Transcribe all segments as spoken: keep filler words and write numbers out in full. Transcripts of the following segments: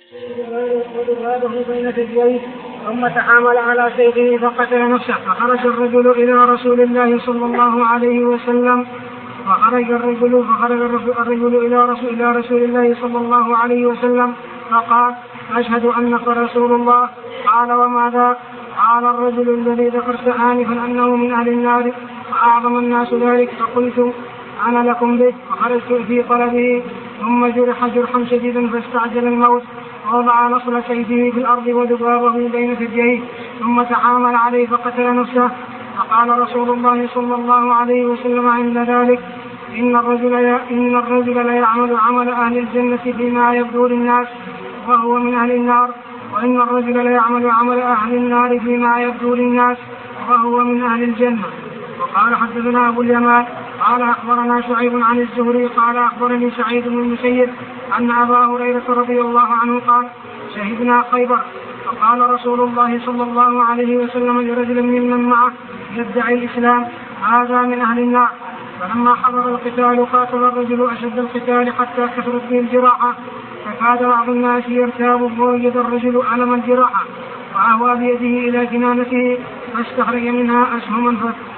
وذبابه بين ثدييه ثم تحامل على سيفه فقتل نفسه. فخرج الرجل إلى رسول الله صلى الله عليه وسلم فخرج الرجل فخرج الرجل إلى رسول, إلى رسول الله صلى الله عليه وسلم فقال: أشهد أنك رسول الله. قال: وماذا؟ قال: الرجل الذي ذكرت آنفا أنه من أهل النار وأعظم الناس ذلك. فقلت: أنا لكم به. فخرجت في طلبه ثم جرح جرحا شديدا فاستعجل الموت ووضع نصل سيفه في الأرض وذبابه بين ثدييه ثم تحامل عليه فقتل نفسه. فقال رسول الله صلى الله عليه وسلم عند ذلك: إن الرجل إن الرجل ليعمل عمل أهل الجنة فيما يبدو للناس وهو من أهل النار، وإن الرجل ليعمل عمل أهل النار فيما يبدو للناس وهو من أهل الجنة. وقال: حدثنا أبو اليمان قال أخبرنا شعيب عن الزهري قال أخبرني سعيد بن المسيب أن أبا هريرة رضي الله عنه قال: شهدنا خيبر فقال رسول الله صلى الله عليه وسلم لرجل ممن معه يدعي الإسلام: هذا من أهل النار. فلما حضر القتال قاتل الرجل أشد القتال حتى كثرت به الجراحة فكاد بعض الناس يرتاب فوجد الرجل ألم الجراحة فأهوى بيده إلى جنانته فاستخرج منها أسهما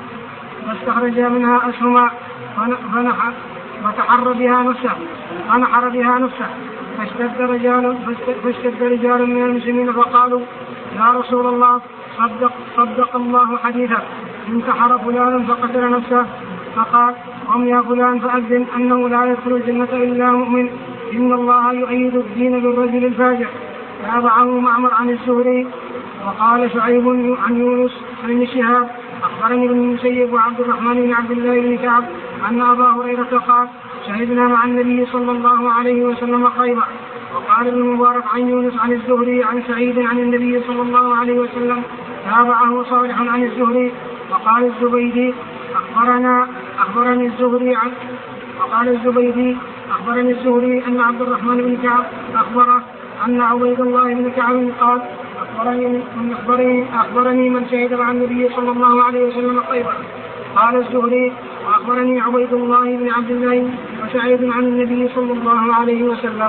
فاستخرج منها أسهما فنحر وتحر بها نفسه فنحر بها نفسه فاشتد رجال فاشتد رجال من المسلمين فقالوا: يا رسول الله صدق, صدق الله حديثك، انتحر فلان فقتل نفسه. فقال: قم يا فلان فأذن أنه لا يدخل الجنة إلا مؤمن، إن الله يؤيد الدين بالرجل الفاجر. تابعه معمر عن الزهري. وقال شعيب عن يونس بن شهاب أخبرني ابن المسيب وعبد الرحمن بن عبد الله بن كعب أن أبا هريرة قال: شهدنا مع النبي صلى الله عليه وسلم خيبر. وقال ابن المبارك عن يونس عن الزهري عن سعيد عن النبي صلى الله عليه وسلم. تابعه صالح عن الزهري. وقال الزبيدي أخبرنا أخبرني الزهري عن وقال الزبيدي أخبرني الزهري أن عبد الرحمن بن كعب أخبره أن عبيد الله بن كعب قال: أخبرني من أخبرني, أخبرني من شهد مع النبي صلى الله عليه وسلم خيبر. قال الزهري: وأخبرني عبيد الله بن عبد الله وسعيد عن النبي صلى الله عليه وسلم.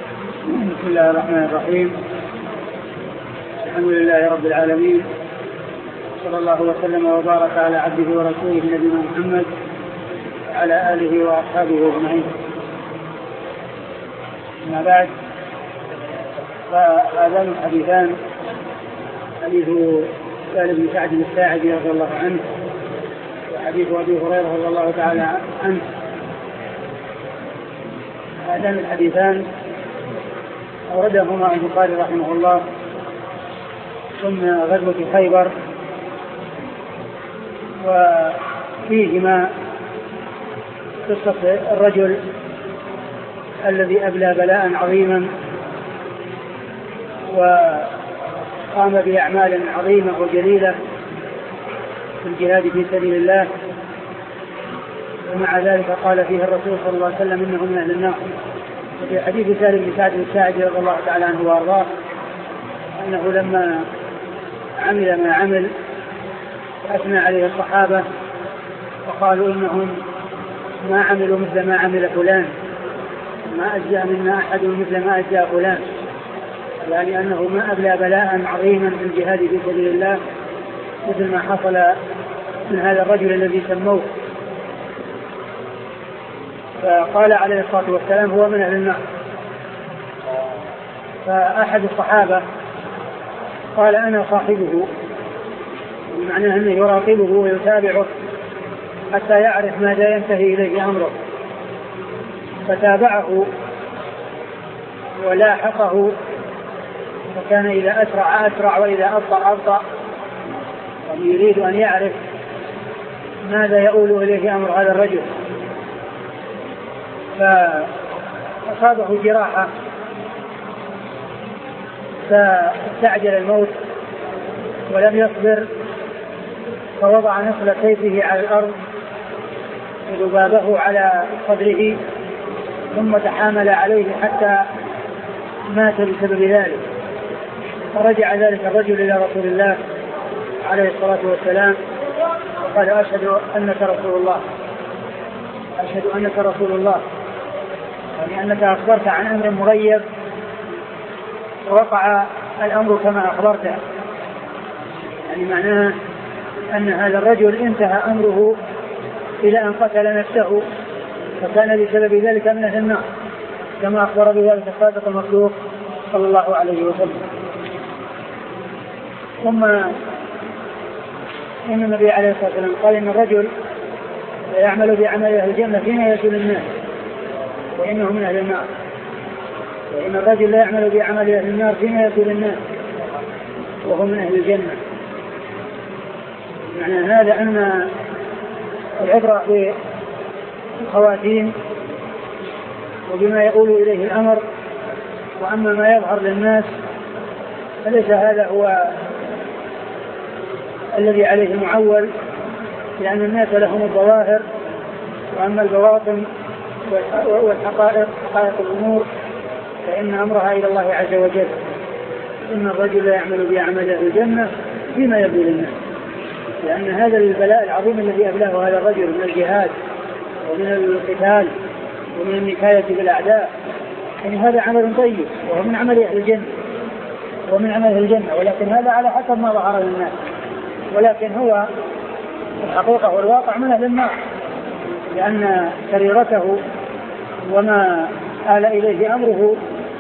بسم الله الرحمن الرحيم. الحمد لله رب العالمين، صلى الله وسلم وبارك على عبده ورسوله نبينا محمد وعلى آله وأصحابه أجمعين. أما بعد، فهذان الحديثان حديث سالم بن سعد الساعدي رضي الله عنه وحديث أبي هريرة رضي الله تعالى عنه. هذان الحديثان أوردهما البخاري رحمه الله ثم غزوة خيبر، وفيهما قصة الرجل الذي أبلى بلاء عظيما وقام بأعمال عظيمة وجليلة في الجهاد في سبيل الله، ومع ذلك قال فيه الرسول صلى الله عليه وسلم إنه من أهل النار. وفي حديث سالم بن سعد الساعدي رضي الله تعالى عنه وارضاه أنه لما عمل ما عمل أثنى عليه الصحابة وقالوا إنهم ما عملوا مثل ما عمل فلان، ما أجزأ منا أحد مثل ما أجزأ فلان، يعني أنه ما أبلى بلاء عظيما في الجهاد في سبيل الله مثل ما حصل من هذا الرجل الذي سموه. فقال عليه الصلاة والسلام: هو من أهل النار. فأحد الصحابة قال: أنا صاحبه، بمعنى أنه يراقبه ويتابعه حتى يعرف ماذا ينتهي إليه أمره. فتابعه ولاحقه، فكان إذا أسرع أسرع وإذا أبطأ أبطأ، ويريد أن يعرف ماذا يؤول إليه أمر هذا الرجل. فأصابه جراحة فاستعجل الموت ولم يصبر، فوضع نصل سيفه على الأرض وذبابه على صدره ثم تحامل عليه حتى مات بسبب ذلك. فرجع ذلك الرجل إلى رسول الله عليه الصلاة والسلام وقال: أشهد أنك رسول الله، أشهد أنك رسول الله، يعني أنك أخبرت عن أمر مغيب وقع الأمر كما أخبرته، يعني معناه أن هذا الرجل انتهى أمره إلى أن قتل نفسه، فكان بسبب ذلك من أهل النار كما أخبر بذلك الصادق المصدوق صلى الله عليه وسلم. ثم إن النبي عليه الصلاة والسلام قال إن الرجل يعمل بعمل أهل الجنة فيما يسر الناس وإنه من أهل النار، وإن الرجل لا يعمل بعمل أهل النار فيما يسر الناس وهو من أهل الجنة. معنى هذا أن العبرة بالخواتيم وبما يقول إليه الأمر، وأما ما يظهر للناس فليس هذا هو الذي عليه معول، لأن الناس لهم الظواهر، وأما البواطن والحقائق حقائق الأمور فإن أمرها إلى الله عز وجل. إن الرجل يعمل بعمل أهل الجنة فيما يبدو للناس، لأن هذا البلاء العظيم الذي أبلاه هذا الرجل من الجهاد ومن القتال ومن النكاية بالأعداء، يعني هذا عمل طيب وهو من عمل أهل الجنة ومن عمل أهل الجنة، ولكن هذا على حسب ما ظهر للناس، ولكن هو الحقيقة والواقع من أهل النار، لأن سريرته وما آل إليه أمره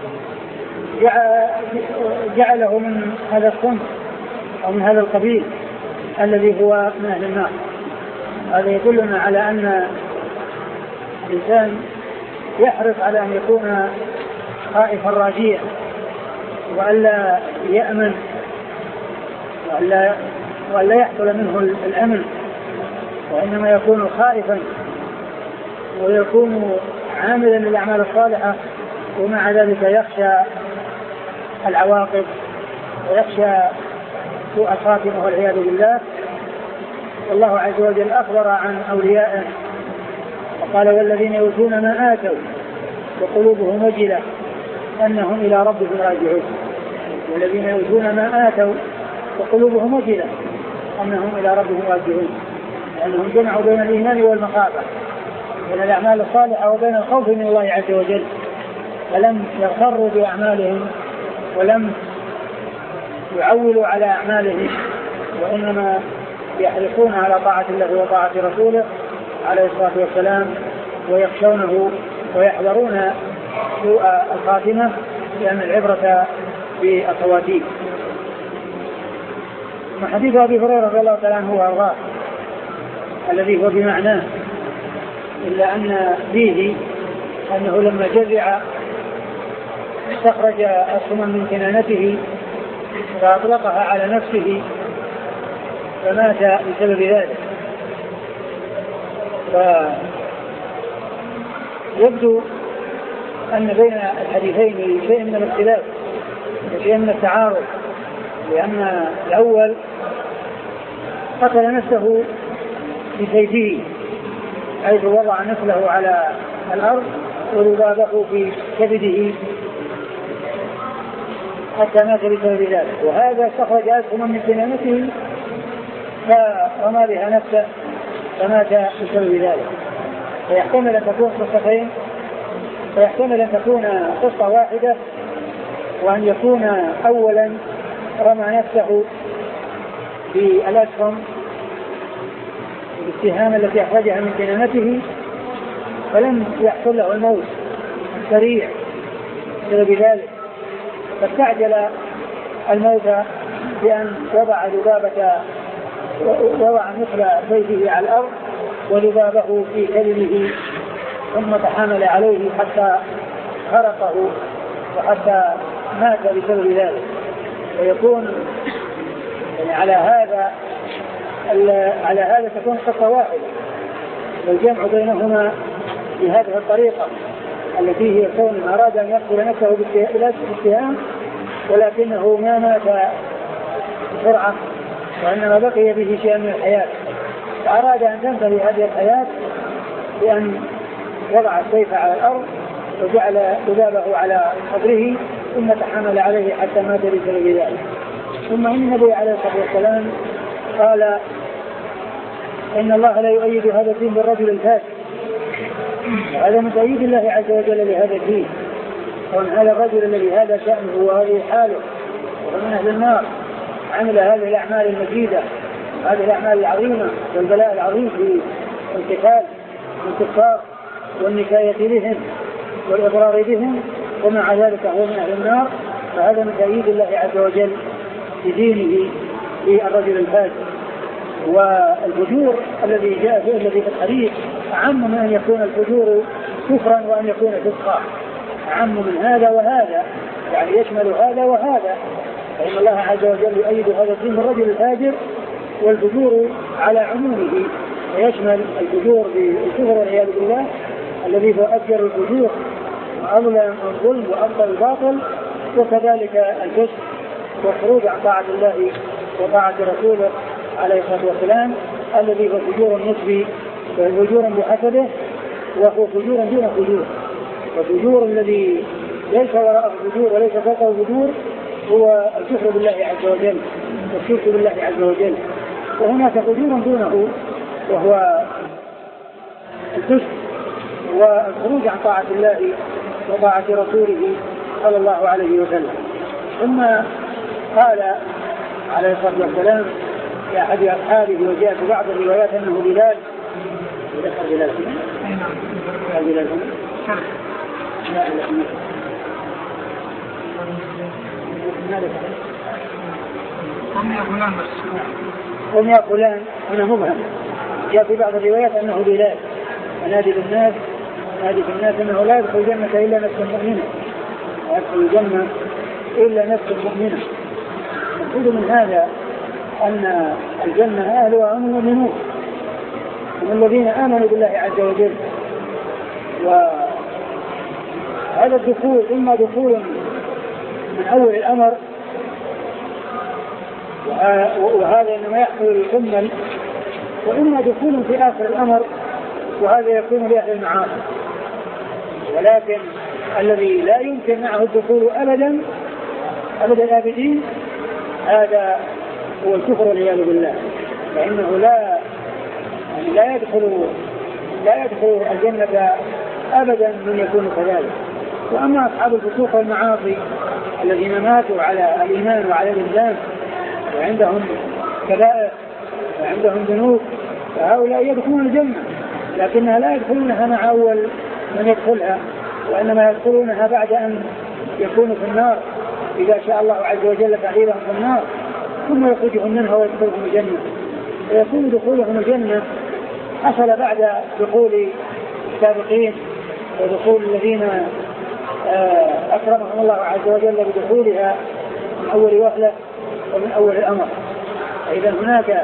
جعله من هذا الصنف أو من هذا القبيل الذي هو من أهل النار. هذا يدلنا على أن الإنسان يحرص على أن يكون خائفا راجيا وألا يأمن وألا, وألا يحصل منه الأمن، وإنما يكون خائفا ويكون عاملا للأعمال الصالحة، ومع ذلك يخشى العواقب ويخشى سوء الخاتمة والعياذ بالله. والله عز وجل أخبر عن أوليائه وقال والذين يؤتون ما آتوا وقلوبهم وجلة أنهم إلى ربهم راجعون. والذين يؤتون ما آتوا وقلوبهم وجلة أنهم إلى ربهم راجعون، لأنهم جمعوا بين الإيمان والمخافة، بين الأعمال الصالحة وبين الخوف من الله عز وجل، فلم يغتروا بأعمالهم ولم يعولوا على أعمالهم، وإنما يحرصون على طاعة الله وطاعة رسوله عليه الصلاة والسلام، ويخشونه ويحذرون سوء الخاتمة، لأن العبرة بالخواتيم. حديث أبي هريرة رضي الله تعالى عنه وأرضاه الذي هو بمعناه، إلا أن فيه أنه لما جزع استخرج أسهما من كنانته فأطلقها على نفسه فمات بسبب ذلك. فيبدو أن بين الحديثين شيء من الاختلاف وشيء من التعارض، لأن الأول قتل نفسه بسيفه حيث وضع نفسه على الأرض وذبابه في كبده حتى مات بسبب ذلك، وهذا استخرج أسهما من كنانته فرمى بها نفسه فمات بسبب ذلك. فيحتمل أن تكون قصتين، فيحتمل أن تكون قصة واحدة، وأن يكون أولا رمى نفسه بالأسهم بالسهام التي أخرجها من كنانته فلم يحصل له الموت السريع بسبب ذلك، فاستعجل الموت بأن وضع ذبابة وضع مثل سيفه على الأرض وذبابه في كلمه ثم تحامل عليه حتى خرقه وحتى مات بسبب ذلك. ويكون يعني على هذا على هذا تكون قصة واحدة، والجمع بينهما بهذه الطريقة التي هي كون أراد أن يقتل نفسه بالاتهام ولكنه ما مات بسرعة وإنما بقي به شيء من الحياة، فأراد أن تنتهي هذه الحياة بأن وضع السيف على الأرض وجعل ذبابه على صدره ثم تحمل عليه حتى مات بسبب ذلك. ثم إن النبي عليه الصلاة والسلام قال إن الله لا يؤيد هذا الدين بالرجل الفاسق، وهذا من تأييد الله عز وجل لهذا الدين، وأن هذا الرجل الذي هذا شأنه وهذه حاله ومن أهل النار عمل هذه الأعمال المجيدة هذه الأعمال العظيمة والبلاء العظيم في القتال والكفار والنكاية بهم والإضرار بهم ومع ذلك هو من أهل النار، فهذا من تأييد الله عز وجل بدينه للرجل الفاجر. والفجور الذي جاء فيه الذي في الحديث أعم من أن يكون الفجور كفرا وأن يكون فسقا، أعم من هذا وهذا، يعني يشمل هذا وهذا، فإن الله عز وجل يؤيد هذا الدين بالرجل الفاجر والفجور على عمومه، ويشمل الفجور بالكفر والعياذ بالله الذي هو أفجر الفجور وأظلم الظلم وأبطل الباطل، وكذلك الفسق والخروج عن طاعة الله وطاعة رسوله عليه الصلاة والسلام الذي هو فجور نسبي وفجور بحسبه وهو فجور دون فجور. والفجور الذي ليس وراءه فجور وليس فوقه فجور هو الكفر بالله عز وجل والشرك بالله عز وجل. وهناك فجور دونه وهو الفسق والخروج عن طاعة الله وطاعة رسوله صلى الله عليه وسلم. ثم قال عليه الصلاة والسلام يا أحد أصحابه وجاء في بعض الروايات أنه بلال ذكر بلال هنا بلال هنا هم يا فلان بس هم يا فلان هنا مبهم. جاء في بعض الروايات أنه بلال أنادي بالناس أنادي بالناس أنه لا يدخل الجنة إلا نفس مؤمنة لا يدخل الجنة إلا نفس مؤمنة. نقول من هذا أن الجنة أهلها هم المؤمنون هم الذين آمنوا بالله عز وجل. وهذا الدخول إما دخول من أول الأمر وهذا إنما يحصل للكمل، وإما دخول في آخر الأمر وهذا يكون لأهل المعاصي. ولكن الذي لا يمكن معه الدخول أبدا أبدا الآبدين هذا هو الكفر والعياذ بالله، فإنه لا يعني لا يدخل لا يدخل الجنة أبدا من يكون كذلك. وأما أصحاب الفسوق والمعاصي الذين ماتوا على الإيمان وعلى الإسلام وعندهم كبائر وعندهم ذنوب فهؤلاء يدخلون الجنة، لكنها لا يدخلونها مع أول من يدخلها، وإنما يدخلونها بعد أن يكونوا في النار إذا شاء الله عز وجل تعذيبهم في النار ثم يخرجهم منها ويدخلهم الجنة. ويكون دخولهم الجنة حصل بعد دخول السابقين ودخول الذين أكرمهم الله عز وجل بدخولها من أول وهلة ومن أول الأمر. إذا هناك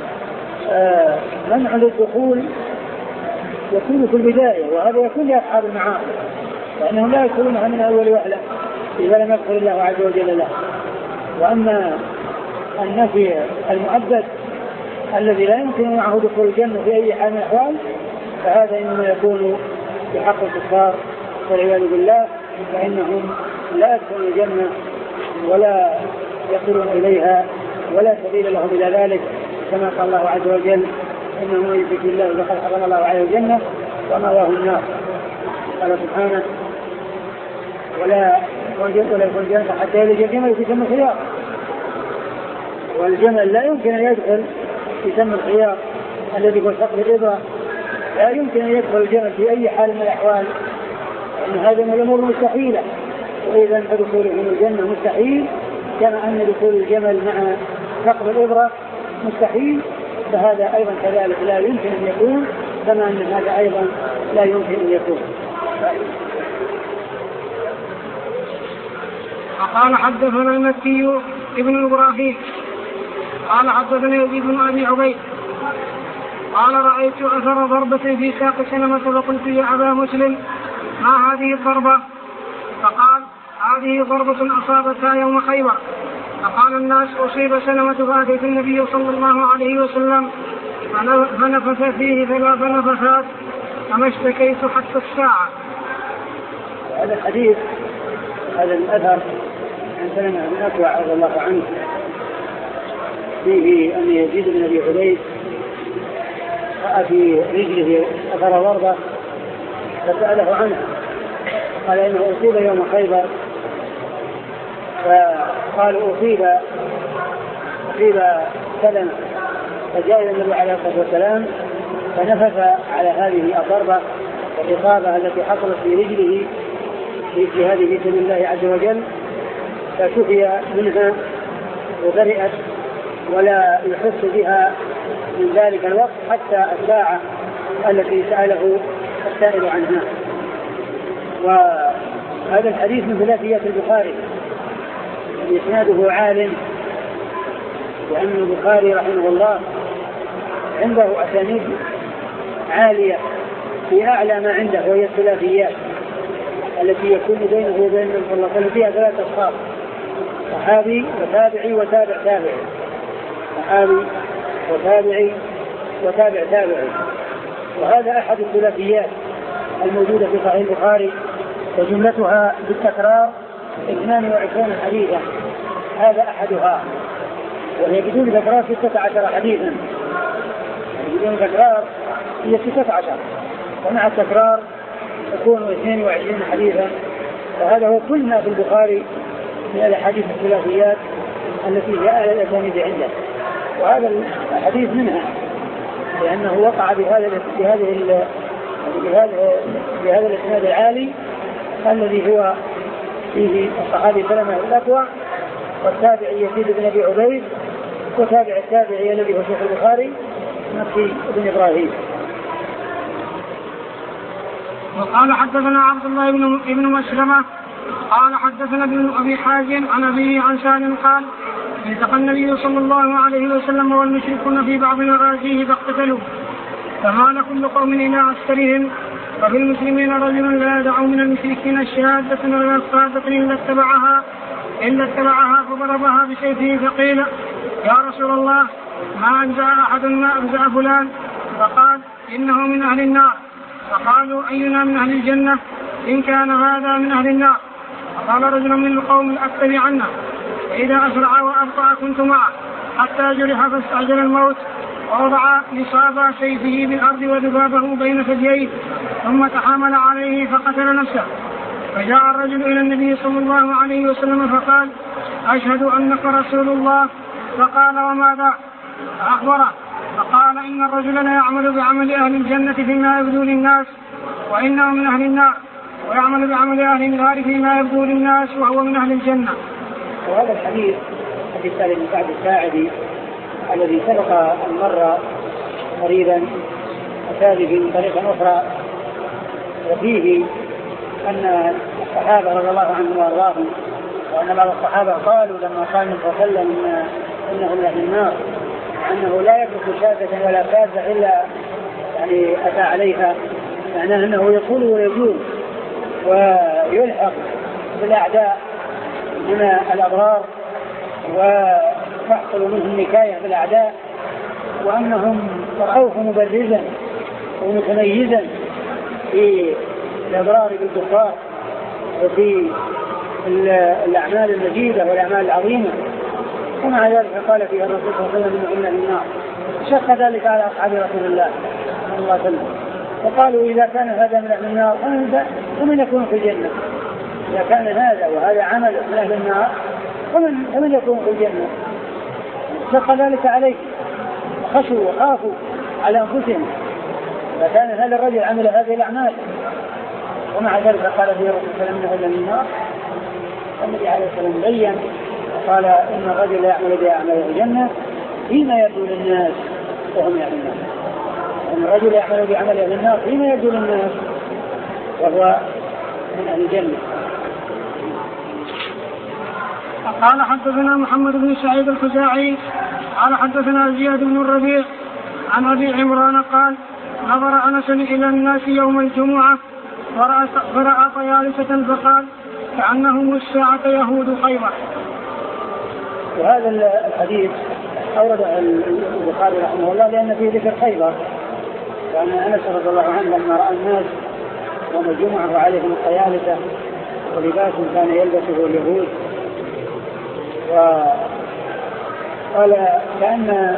منع للدخول يكون في البداية، وهذا يكون لأصحاب المعاصي لأنهم لا يدخلونها من أول وهلة إذا لم يغفر الله عز وجل له. وأما النفي المؤبد الذي لا يمكن معه دخول الجنة في أي حال من الأحوال فهذا إنما يكون بحق الكفار والعياذ بالله، فإنهم لا يدخلون الجنة ولا يصلون إليها ولا سبيل لهم إلى ذلك، كما قال الله عز وجل إنه من يشرك بالله فقد حرم الله عليه الجنة ومأواه النار. قال سبحانه ولا يدخل الجنة حتى يلج الجمل في سم الخياط، والجمل لا يمكن أن يدخل في سم الخياط الذي هو ثقب الإبرة، لا يمكن أن يدخل الجمل في أي حال من الأحوال، لأن هذا من الأمور مستحيلة. وإذا فدخولهم الجنة مستحيل كما أن دخول الجمل مع ثقب الإبرة مستحيل، فهذا أيضا كذلك لا يمكن أن يكون كما أن هذا أيضا لا يمكن أن يكون. فقال حدثنا المكي ابن إبراهيم قال حدثنا يزيد بن أبي عبيد قال رأيت أثر ضربة في ساق سلمة فقلت يا أبا مسلم ما هذه الضربة؟ فقال هذه ضربة أصابتها يوم خيبر. فقال الناس أصيب سلمة فأتيت النبي صلى الله عليه وسلم فنفث فيه ثلاث نفثات فما اشتكيت حتى الساعة. هذا الحديث هذا الأثر عن سلمة بن الأكوع رضي الله عنه فيه أن يزيد بن أبي عبيد رأى في رجله أثر ضربة فسأله عنها قال إنه أصيب يوم خيبر، فقالوا أصيب أصيب سلمة، فجاء إلى النبي عليه الصلاة والسلام فنفث على هذه الضربة والإصابة التي حصلت في رجله في جهاد في سبيل الله عز وجل، فشفي منها وبرئت ولا يحس بها من ذلك الوقت حتى الساعة التي سأله السائل عنها. وهذا الحديث من ثلاثيات البخاري، إسناده عال، لأن البخاري رحمه الله عنده أسانيد عالية في أعلى ما عنده، وهي الثلاثيات التي يكون بينه وبين النبي صلى الله عليه وسلم فيها ثلاثة أصحاب، صحابي وتابعي وتابع تابعي، صحابي وتابعي وتابع تابعي. وهذا أحد الثلاثيات الموجودة في صحيح البخاري، وجملتها بالتكرار اثنان وعشرين حديثا، هذا أحدها، وهي بدون تكرار ستة عشر حديثا، بدون تكرار هي ستة عشر، ومع التكرار تكون اثنين وعشرين حديثا. وهذا هو كل ما في البخاري من الأحاديث الثلاثيات التي جاء على الأسانيد عنده، وهذا الحديث منها، لأنه وقع بهذا بهذه بهذا بهذا الإسناد العالي الذي هو فيه الصحابي سلمة الأكوع، والتابعي يزيد بن أبي عبيد، وتابع التابعي الذي هو شيخ البخاري مكي بن إبراهيم. وقال حدثنا عبد الله بن مسلمة قال حدثنا ابن أبي حازم عن أبيه عن سالم قال التقى النبي صلى الله عليه وسلم والمشركون في بعض مغازيه فاقتتلوا، فمال كل قوم إلى عسكرهم، وفي المسلمين رجل لا يدع من المشركين الشهادة ولا الصادة إلا اتبعها إلا اتبعها فضربها بسيفه، فقيل يا رسول الله ما أنزع أحد ما أنزع فلان، فقال إنه من أهل النار، فقالوا أينا من أهل الجنة إن كان هذا من أهل النار، فقال رجل من القوم أتبع عنه، فإذا أسرع وأبطأ كنت معه حتى جرح فاستعجل الموت، ووضع نصاب سيفه بالأرض وذبابه بين ثدييه ثم تحامل عليه فقتل نفسه. فجاء الرجل إلى النبي صلى الله عليه وسلم فقال أشهد أنك رسول الله، فقال وماذا؟ فأخبره، فقال إن الرجل لا يعمل بعمل أهل الجنة فيما يبدو للناس وإنه من أهل النار، ويعمل بعمل أهل النار فيما يبدو للناس وهو من أهل الجنة. وهذا الحديث حديث سالم بن سعد الساعدي الذي سبق المرة قريبا أتى به من طريقة أخرى، وفيه أن الصحابة رضي الله عنهم وأرضاهم، وأن بعض الصحابة قالوا لما قال النبي صلى الله عليه وسلم إنه من أهل النار أنه لا يترك شاذة ولا فاذة إلا يعني أتى عليها، معناه أنه يقول ويجول ويلحق بالأعداء من الأضرار وتحصل منهم نكاية بالأعداء، وأنهم رأوه مبرزا ومتميزا في الأضرار بالكفار وفي الأعمال المجيدة والأعمال العظيمة. ومع ذلك قال فيها الرسول صلى الله عليه وسلم إنه من النار، شق ذلك على أصحاب رسول الله صلى الله عليه وسلم، وقالوا إذا كان هذا من أهل النار فمن يكون في الجنة؟ إذا كان هذا وهذا عمل من أهل النار فمن, فمن يكون في الجنة؟ شق ذلك عليه، وخشوا وخافوا على أنفسهم إذا كان هذا الرجل عمل هذه الأعمال. ومع ذلك قال فيه الرسول صلى الله عليه وسلم إنه من النار. النبي عليه الصلاة والسلام بين قال إن الرجل لا يعمل بأعمال الجنة فيما يبدو للناس وهم يعلمون، أن الرجل يعمل بعمل أهل النار فيما يبدو للناس وهو من أهل الجنة. قال حدثنا محمد بن سعيد الخزاعي قال حدثنا زياد بن الربيع عن أبي عمران قال نظر أنس إلى الناس يوم الجمعة فرأى طيالسة فقال كأنهم الساعة يهود خيبر. وهذا الحديث أورد البخاري رحمه الله لأن فيه ذكر خيبر، وأن أنس رضي الله عنه لما رأى الناس يوم الجمعة وعليهم الطيالسة ولباس كان يلبسه اليهود، وقال كأن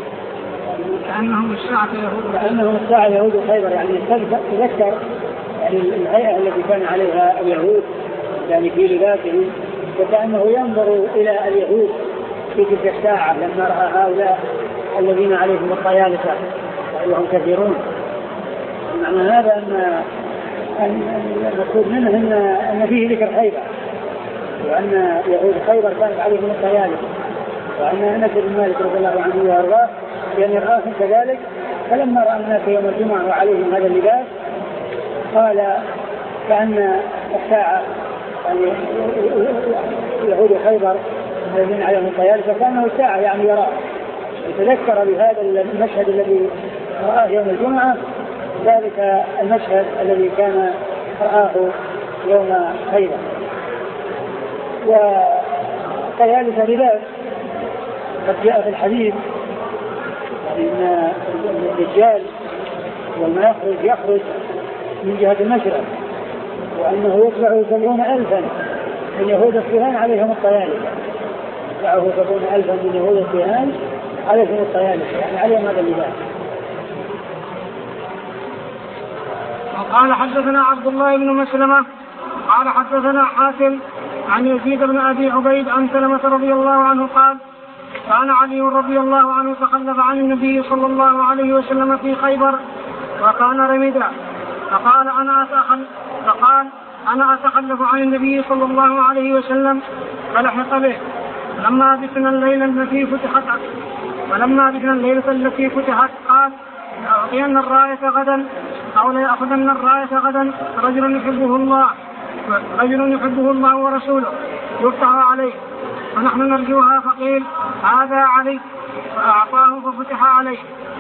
كأنهم الساعة يهود كأنهم الساعة يهود خيبر، يعني تذكر يعني يعني الهيئة التي كان عليها اليهود يعني في لباسهم، وكأنه ينظر إلى اليهود في تلك الساعة لما رأى هؤلاء الذين عليهم الطيالسة وهم كثيرون. معنى هذا أن المقصود منه أن, أن فيه ذكر خيبر، وأن يهود خيبر كانت عليهم الطيالسة، وأن أنس بن مالك رضي الله عنه وأرضاه يعني رآهم كذلك. فلما رأى الناس يوم الجمعة وعليهم هذا اللباس قال كأن الساعة يعني يهود خيبر الذين عليهم الطيالسة كأنه الساعة يعني يراه، يتذكر بهذا المشهد الذي رآه يوم الجمعة ذلك المشهد الذي كان رآه يوم خيبر. وطيالسة لباس قد جاء في الحديث أن الدجال والما يخرج يخرج من جهة المشرق، وأنه يتبع سبعون ألفا من يهود الصهيون عليهم الطيالسة، يتبعه سبعون ألفا من يهود الصهيون عليهم الطيالسة، يعني عليهم هذا اللباس. وقال حدثنا عبد الله بن مسلمة قال حدثنا حاتم عن يزيد بن أبي عبيد عن سلمة رضي الله عنه قال كان علي رضي الله عنه تخلف عن النبي صلى الله عليه وسلم في خيبر وكان رمدا، فقال أنا أتخلف فقال أنا أتخلف عن النبي صلى الله عليه وسلم فلحق به. فلما بثنا الليلة التي فتحت ولما بثنا الليلة التي فتحت قال لأعطين الراية غدا أو ليأخذن الراية غدا رجل يحبه الله رجل يحبه الله ورسوله يفتح عليه فنحن نرجوها. فقيل هذا علي، فأعطاه ففتح عليه.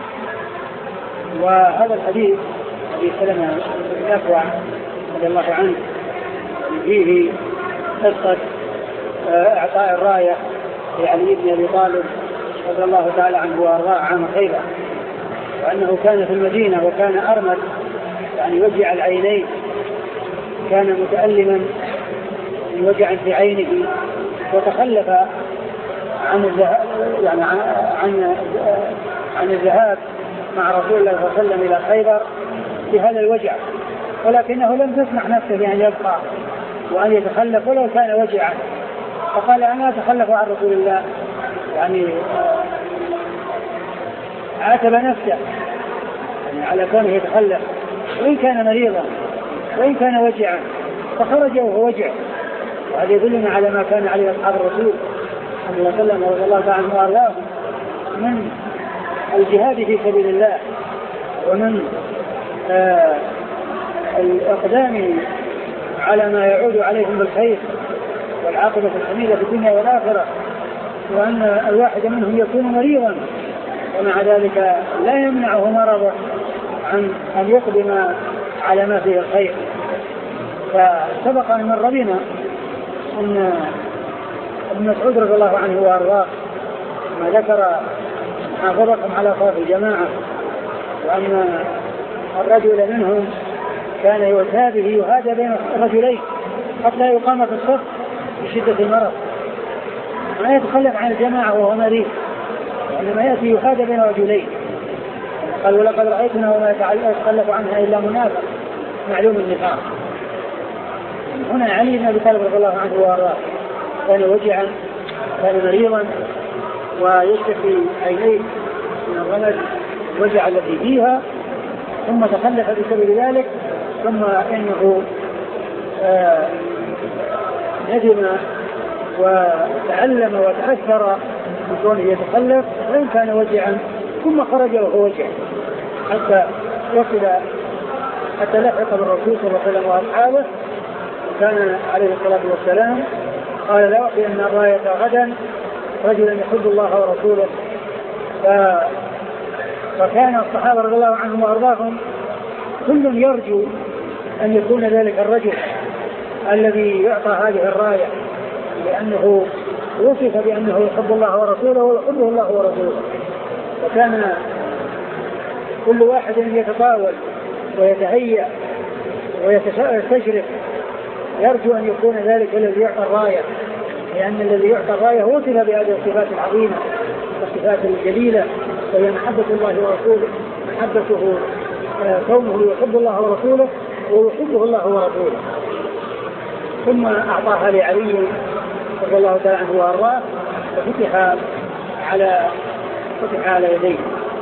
وهذا الحديث أبي سلمة بن الأكوع رضي الله عنه فيه قصة إعطاء الراية لعلي بن أبي طالب رضي الله تعالى عنه وأرضاه عام خيبر، وأنه كان في المدينة وكان أرمد يعني وجع العينين، كان متألما من وجع في عينه، وتخلف عن الذهاب يعني عن عن الذهاب مع رسول الله صلى الله عليه وسلم إلى خيبر بهذا الوجع، ولكنه لم تسمح نفسه بأن يبقى وأن يتخلف ولو كان وجعا، فقال أنا أتخلف عن رسول الله، يعني عاتب نفسه يعني على كونه يتخلف وإن كان مريضا وإن كان وجعا، فخرج وهو وجع. وهذا يدلنا على ما كان عليه أصحاب الرسول صلى الله عليه وسلم رضي الله عنه وأرضاه من الجهاد في سبيل الله، ومن آه الإقدام على ما يعود عليهم بالخير والعاقبة الحميدة في الدنيا والآخرة، وأن الواحد منهم يكون مريضا ومع ذلك لا يمنعه مرضه عن أن يقدم على ما فيه الخير. فسبق أن مر بنا أن ابن مسعود رضي الله عنه وأرضاه ما ذكر حافظكم على خوف الجماعة، وأن الرجل منهم كان يؤتى به يهادى بين الرجلين حتى يقام في الصف بشدة المرض، ما يتخلف عن الجماعة وهو مريض، وإنما يأتي يهادى بين رجلين. قال ولقد رأيتنا وما يتخلف عنها إلا منافق معلوم النفاق. هنا علي بن أبي طالب رضي الله عنه وأرضاه كان وجعا، كان مريضا ويشتكي عينيه من الرمد الوجع الذي فيها، ثم تخلف بسبب ذلك، ثم إنه آه ندم وتعلم وتأثر بكونه يتخلف وإن كان وجعا، ثم خرج وهو وجع حتى وصل حتى لحق بالرسول صلى الله عليه وسلم وأصحابه. وكان عليه الصلاة والسلام قال لا أعطي أن الراية غدا رجلا يحب الله ورسوله. ف... فكان الصحابة رضي الله عنهم وأرضاهم كل يرجو أن يكون ذلك الرجل الذي يعطى هذه الراية، لأنه وصف بأنه يحب الله ورسوله ويحبه الله ورسوله. وكان كل واحد يتطاول ويتهيأ ويستشرف يرجو أن يكون ذلك الذي يعطى الراية، لأن الذي يعطى الراية وصف بهذه الصفات العظيمة والصفات الجليلة، وهي محبة الله ورسوله، محبته كونه يحب الله ورسوله، ويحبه الله ورسوله. ثم أعطاها لعلي رضي الله تعالى عنه وأرضاه وفتح على فتح على يديه.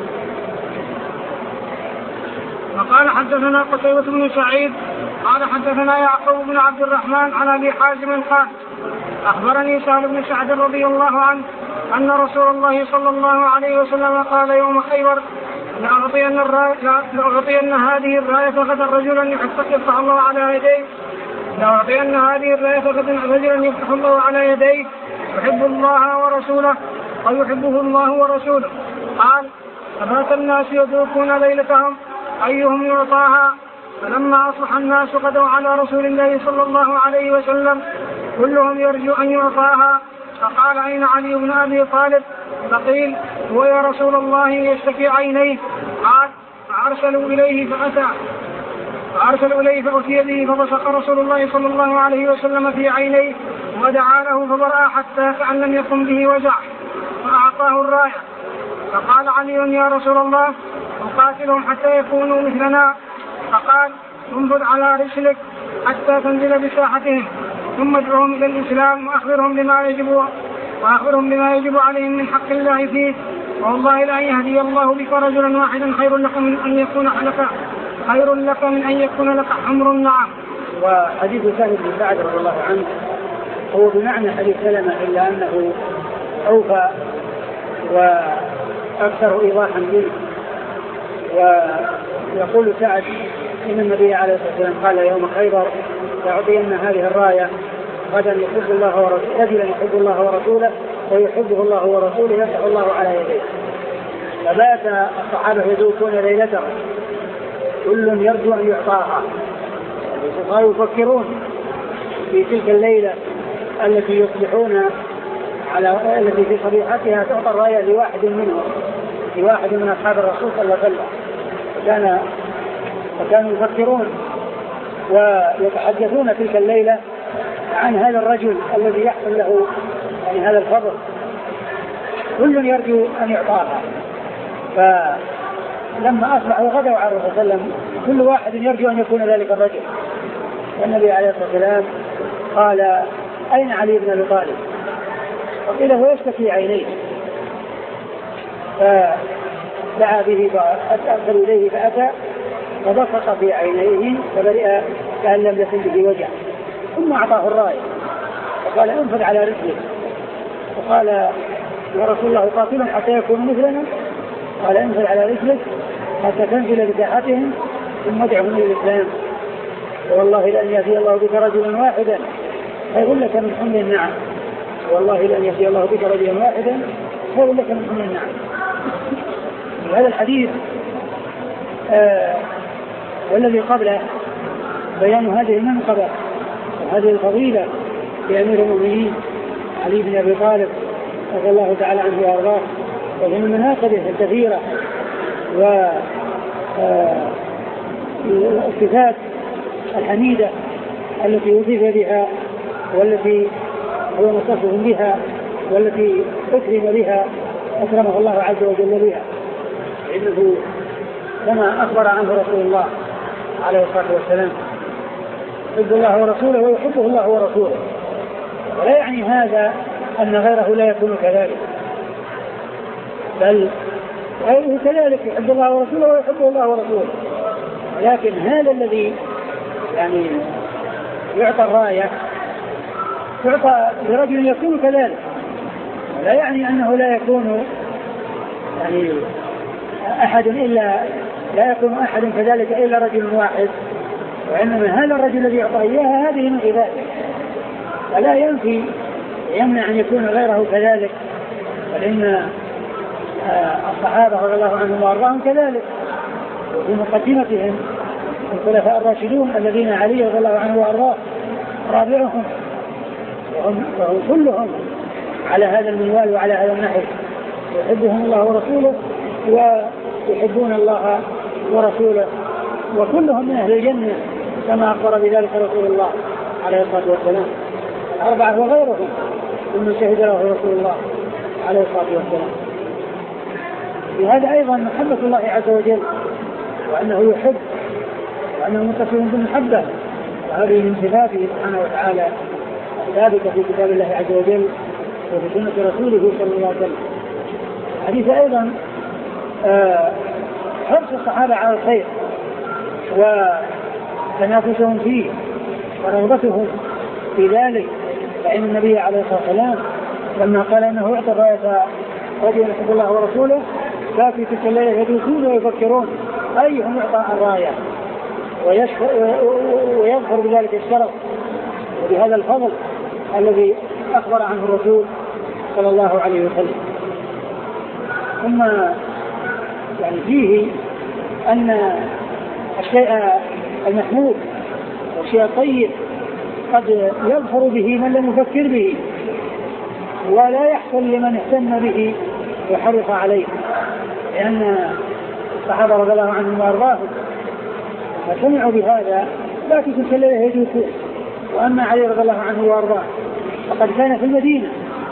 وقال حدثنا قتيبة بن سعيد قال حدثنا يعقوب بن عبد الرحمن عن أبي حازم قال أخبرني سهل بن سعد رضي الله عنه أن رسول الله صلى الله عليه وسلم قال يوم خيبر لأعطين, لأعطين هذه الراية غدا رجلا يفتح الله على يديه لأعطين هذه الراية غدا رجلا يفتح الله على يديه يحب الله ورسوله ويحبه الله ورسوله. قال فبات الناس يدركون ليلتهم أيهم يعطاها فلما أصبح الناس غدوا على رسول الله صلى الله عليه وسلم كلهم يرجو أن يعطاها. فقال أين علي بن أبي طالب؟ فقيل هو يا رسول الله يشتكي عينيه. قال فأرسلوا إليه فأتى فأرسلوا إليه فأتي به فبصق رسول الله صلى الله عليه وسلم في عينيه ودعا له فبرأ حتى كأن لم يكن به وجع فأعطاه الراية. فقال علي يا رسول الله أقاتلهم حتى يكونوا مثلنا. فقال انبذ على رسلك حتى تنزل بساحتهم ثم ادعوهم إلى الإسلام وأخبرهم بما يجب وأخبرهم بما يجب عليهم من حق الله فيه والله لأن يهدي الله بك رجلا واحدا خير لك من أن يكون لك خير لك من أن يكون لك حمر النعم. وحديث سهل بن سعد رضي الله عنه هو بمعنى حديث سلمة إلا أنه أوفى وأكثر إيضاحا منه. ويقول سعد إن النبي عليه الصلاة والسلام قال يوم خيبر لأعطين هذه الراية غدا يحب الله ورسوله رجلا يحب الله ورسوله ويحبه الله ورسوله يفتح الله على يديه. فبات الصحابة يذوقون ليلتهم كل يرجو أن يعطاها وصاروا يفكرون في تلك الليلة التي يصبحون على التي في صبيحتها تعطى الراية لواحد منهم لواحد من أصحاب الرسول صلى الله عليه وسلم. وكان وكانوا يفكرون ويتحدثون تلك الليلة عن هذا الرجل الذي يحصل له يعني هذا الفضل كل يرجو أن يعطاها. فلما أصبحوا غدوا على الرسول صلى الله عليه وسلم كل واحد يرجو أن يكون ذلك الرجل. والنبي عليه الصلاة والسلام قال أين علي بن أبي طالب؟ وقيل هو يشتكي عينيه. فدعا به فأرسل إليه فأتى فبصق في عينيه فبرئ كأن لم يكن به وجع ثم أعطاه الراية وقال انفذ على رجلك. وقال يا رسول الله قاتلهم حتى يكونوا مثلنا. قال انفذ على رجلك حتى تنزل بساحتهم ثم ادعهم إلى الإسلام والله لأن يهدي الله بك رجلا واحدا خير لك من حمل النعم. والله لأن يهدي الله بك رجلا واحدا خير لك من حمل النعم. هذا الحديث آه والذي قبله بيان هذه المنقبة وهذه الفضيلة لأمير المؤمنين علي بن أبي طالب رضي الله تعالى عنه وأرضاه ومن مناقبه الكثيرة والصفات الحميدة التي وصف بها والتي هو متصف بها والتي أكرم بها أكرمه الله عز وجل بها. إنه كما أخبر عنه رسول الله عليه الصلاة والسلام يحب الله ورسوله ويحبه الله ورسوله. ولا يعني هذا أن غيره لا يكون كذلك بل غيره كذلك يحب الله ورسوله ويحبه الله ورسوله. لكن هذا الذي يعني يعطى الراية يعطى لرجل يكون كذلك لا يعني أنه لا يكون يعني أحد إلا لا يكون أحد كذلك إلا رجل واحد. وإنما هذا الرجل الذي يعطى إياها هذه من عباده ولا ينفي يمنع أن يكون غيره كذلك. فإن الصحابة رضي الله عنهم وأرضاهم كذلك وفي مقدمتهم الخلفاء الراشدون الذين علي رضي الله عنه وأرضاه رابعهم وهم, وهم كلهم على هذا المنوال وعلى هذا النحو يحبهم الله ورسوله ويحبون الله ورسوله وكلهم من أهل الجنة كما أخبر بذلك رسول الله عليه الصلاة والسلام أربعة وغيرهم ممن شهد له رسول الله عليه الصلاة والسلام. بهذا أيضا محبة الله عز وجل وأنه يحب وأنهم متصفون بالمحبة، وهذه من صفاته سبحانه وتعالى ثابتة في كتاب الله عز وجل وفي سنة رسوله صلى الله عليه وسلم. حديث أيضا آه حرص الصحابة على الخير وتنافسهم فيه ورغبتهم في ذلك، فإن النبي عليه الصلاة والسلام لما قال إنه يعطي الراية رجل يحب الله ورسوله كافي تلك الليلة يدرسون ويفكرون أيهم يعطى الراية، ويظهر بذلك الشرف وبهذا الفضل الذي أخبر عنه الرسول صلى الله عليه وسلم. ثم يعني فيه أن الشيء المحمود والشيء الطيب قد يظهر به من لم يفكر به، ولا يحصل لمن اهتم به وحرص عليه، لأن الصحابة رضي الله عنهم وأرضاهم فسمعوا بهذا لا تلك الليلة يدرسون. وأما علي رضي الله عنه وأرضاه فقد كان في المدينة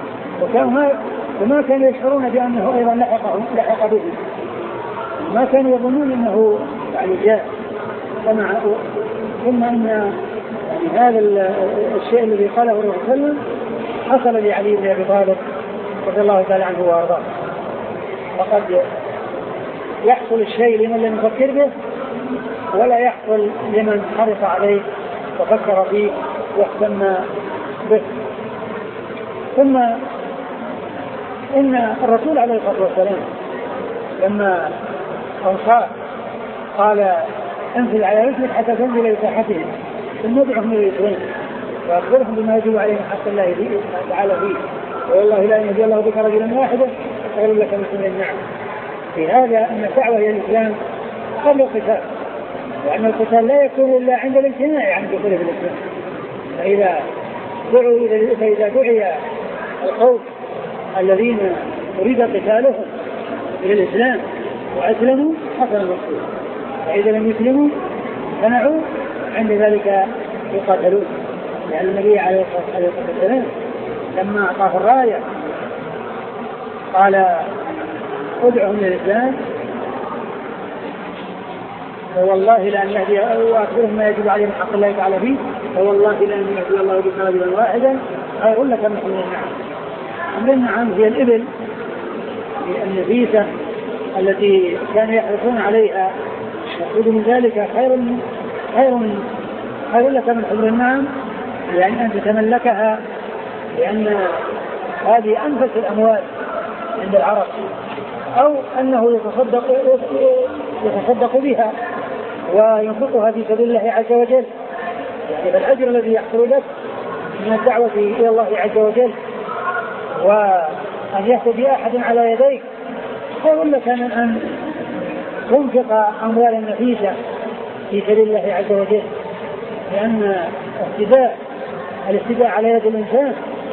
وما كانوا يشعرون بأنه أيضا لحقه لحق به، ما كانوا يظنون أنه يعني جاء سمع. ثم أن يعني هذا الشيء الذي قاله الرسول صلى الله عليه وسلم حصل لعلي بن أبي طالب رضي الله تعالى عنه وأرضاه، وقد يحصل الشيء لمن لم يفكر به ولا يحصل لمن حرص عليه وفكر فيه واهتم به. ثم إن الرسول عليه الصلاة والسلام لما أوصاه قال انزل على رسلك حتى تنزل إلى ساحتهم ثم ادعهم إلى الإسلام وأخبرهم بما يجب عليهم حق الله تعالى فيه، والله لا يهدي الله بك رجلا واحدا خير لك من حمر النعم. في هذا أن الدعوة إلى الإسلام قبل القتال، وأن القتال لا يكون إلا عند الامتناع عن دخول في الإسلام. فإذا دعوا فإذا دعي القوم الذين أريد قتالهم إلى الإسلام وأسلموا حصل المقصود، فإذا لم يسلموا منعوا عند ذلك يقاتلون. لأن النبي عليه الصلاة والسلام لما أعطاه الراية قال ادعهم إلى الإسلام فوالله لأن يهدي وأخبرهم ما يجب عليهم حق الله تعالى فيه، فوالله لأن يهدي الله بك رجلا واحدا خير لك من حمر النعم. حمر النعم هي الإبل النفيسة التي كانوا يحرصون عليها، يقول من ذلك خير خير خير لك من حمر النعم، يعني أن تتملكها، لأن هذه أنفس الأموال عند العرب، أو أنه يتصدق يتصدق بها وينفقها في سبيل الله عز وجل. يعني الأجر الذي يحصل لك من الدعوة إلى الله عز وجل وأن يهتدي أحد على يديك خير لك من أن تنفق أموالا نفيسة في سبيل الله عز وجل، لأن اهتداء الاهتداء على يد الإنسان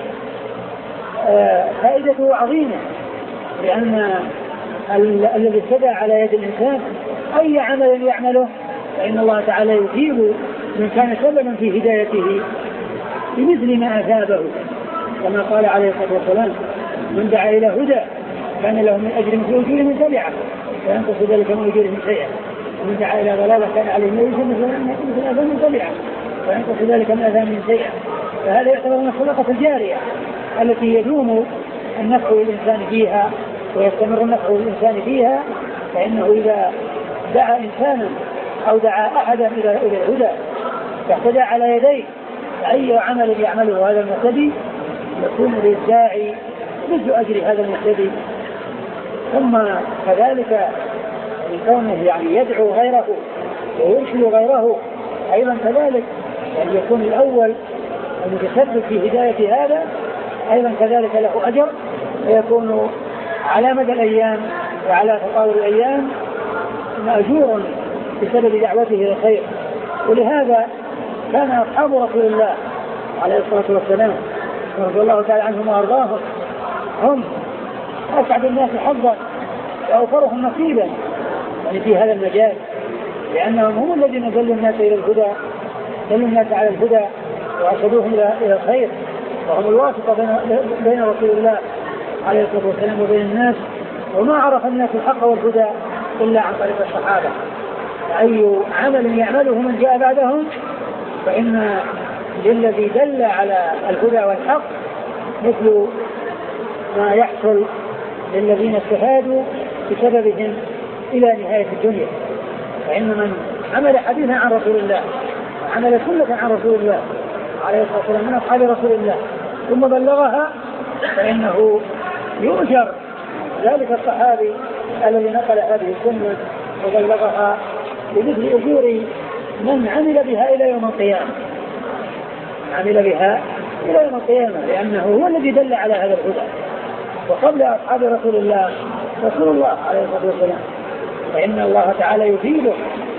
فائدته عظيمة، لأن الذي اهتدى على يد الإنسان أي عمل يعمله فإن الله تعالى يثيب من كان سببا في هدايته بمثل ما أثابه، كما قال عليه الصلاة والسلام من دعا إلى هدى كان له من أجر مثل أجور من تبعه فينقص ذلك من أجورهم شيئا، ومن دعا إلى ضلالة كان عليه مثل أثام من تبعه فينقص ذلك من أثام من شيئا. فهذا يعتبر من الصدقة الجارية التي يدوم النفع للإنسان فيها ويستمر النفع للإنسان فيها. فإنه إذا دعا إنسانا أو دعا أحدا إلى الهدى فاهتدى على يديه، فأي عمل يعمله هذا المهتدي يكون للداعي مثل أجر هذا المهتدي. ثم كذلك من كونه يعني يدعو غيره ويرشد غيره أيضا كذلك، يعني يكون الأول المتسبب في هداية هذا أيضا كذلك له أجر، ويكون على مدى الأيام وعلى تطاول الأيام مأجور بسبب دعوته إلى الخير. ولهذا كان أصحاب رسول الله عليه الصلاة والسلام رضي الله تعالى عنهم وأرضاهم هم أسعد الناس حظا وأوفرهم نصيبا يعني في هذا المجال، لأنهم هم الذين دلوا الناس إلى الهدى، دلوا الناس على الهدى وأرشدوهم إلى الخير، وهم الواسطة بين رسول الله عليه الصلاة والسلام وبين الناس. وما عرف الناس الحق والهدى إلا عن طريق الصحابة أي عمل يعمله من جاء بعدهم فإن للذي دل على الهدى والحق مثل ما يحصل للذين استفادوا بسببهم إلى نهاية الدنيا. فإن من عمل حديثا عن رسول الله عمل سنة عن رسول الله عليه الصلاة والسلام من أصحاب رسول الله ثم بلغها فإنه يؤجر ذلك الصحابي الذي نقل هذه السنة وبلغها بمثل أجور من عمل بها إلى يوم القيامة عمل بها إلى يوم القيامة لأنه هو الذي دل على هذا الهدى. وقبل أصحاب رسول الله رسول الله عليه الصلاة والسلام فإن الله تعالى يفيده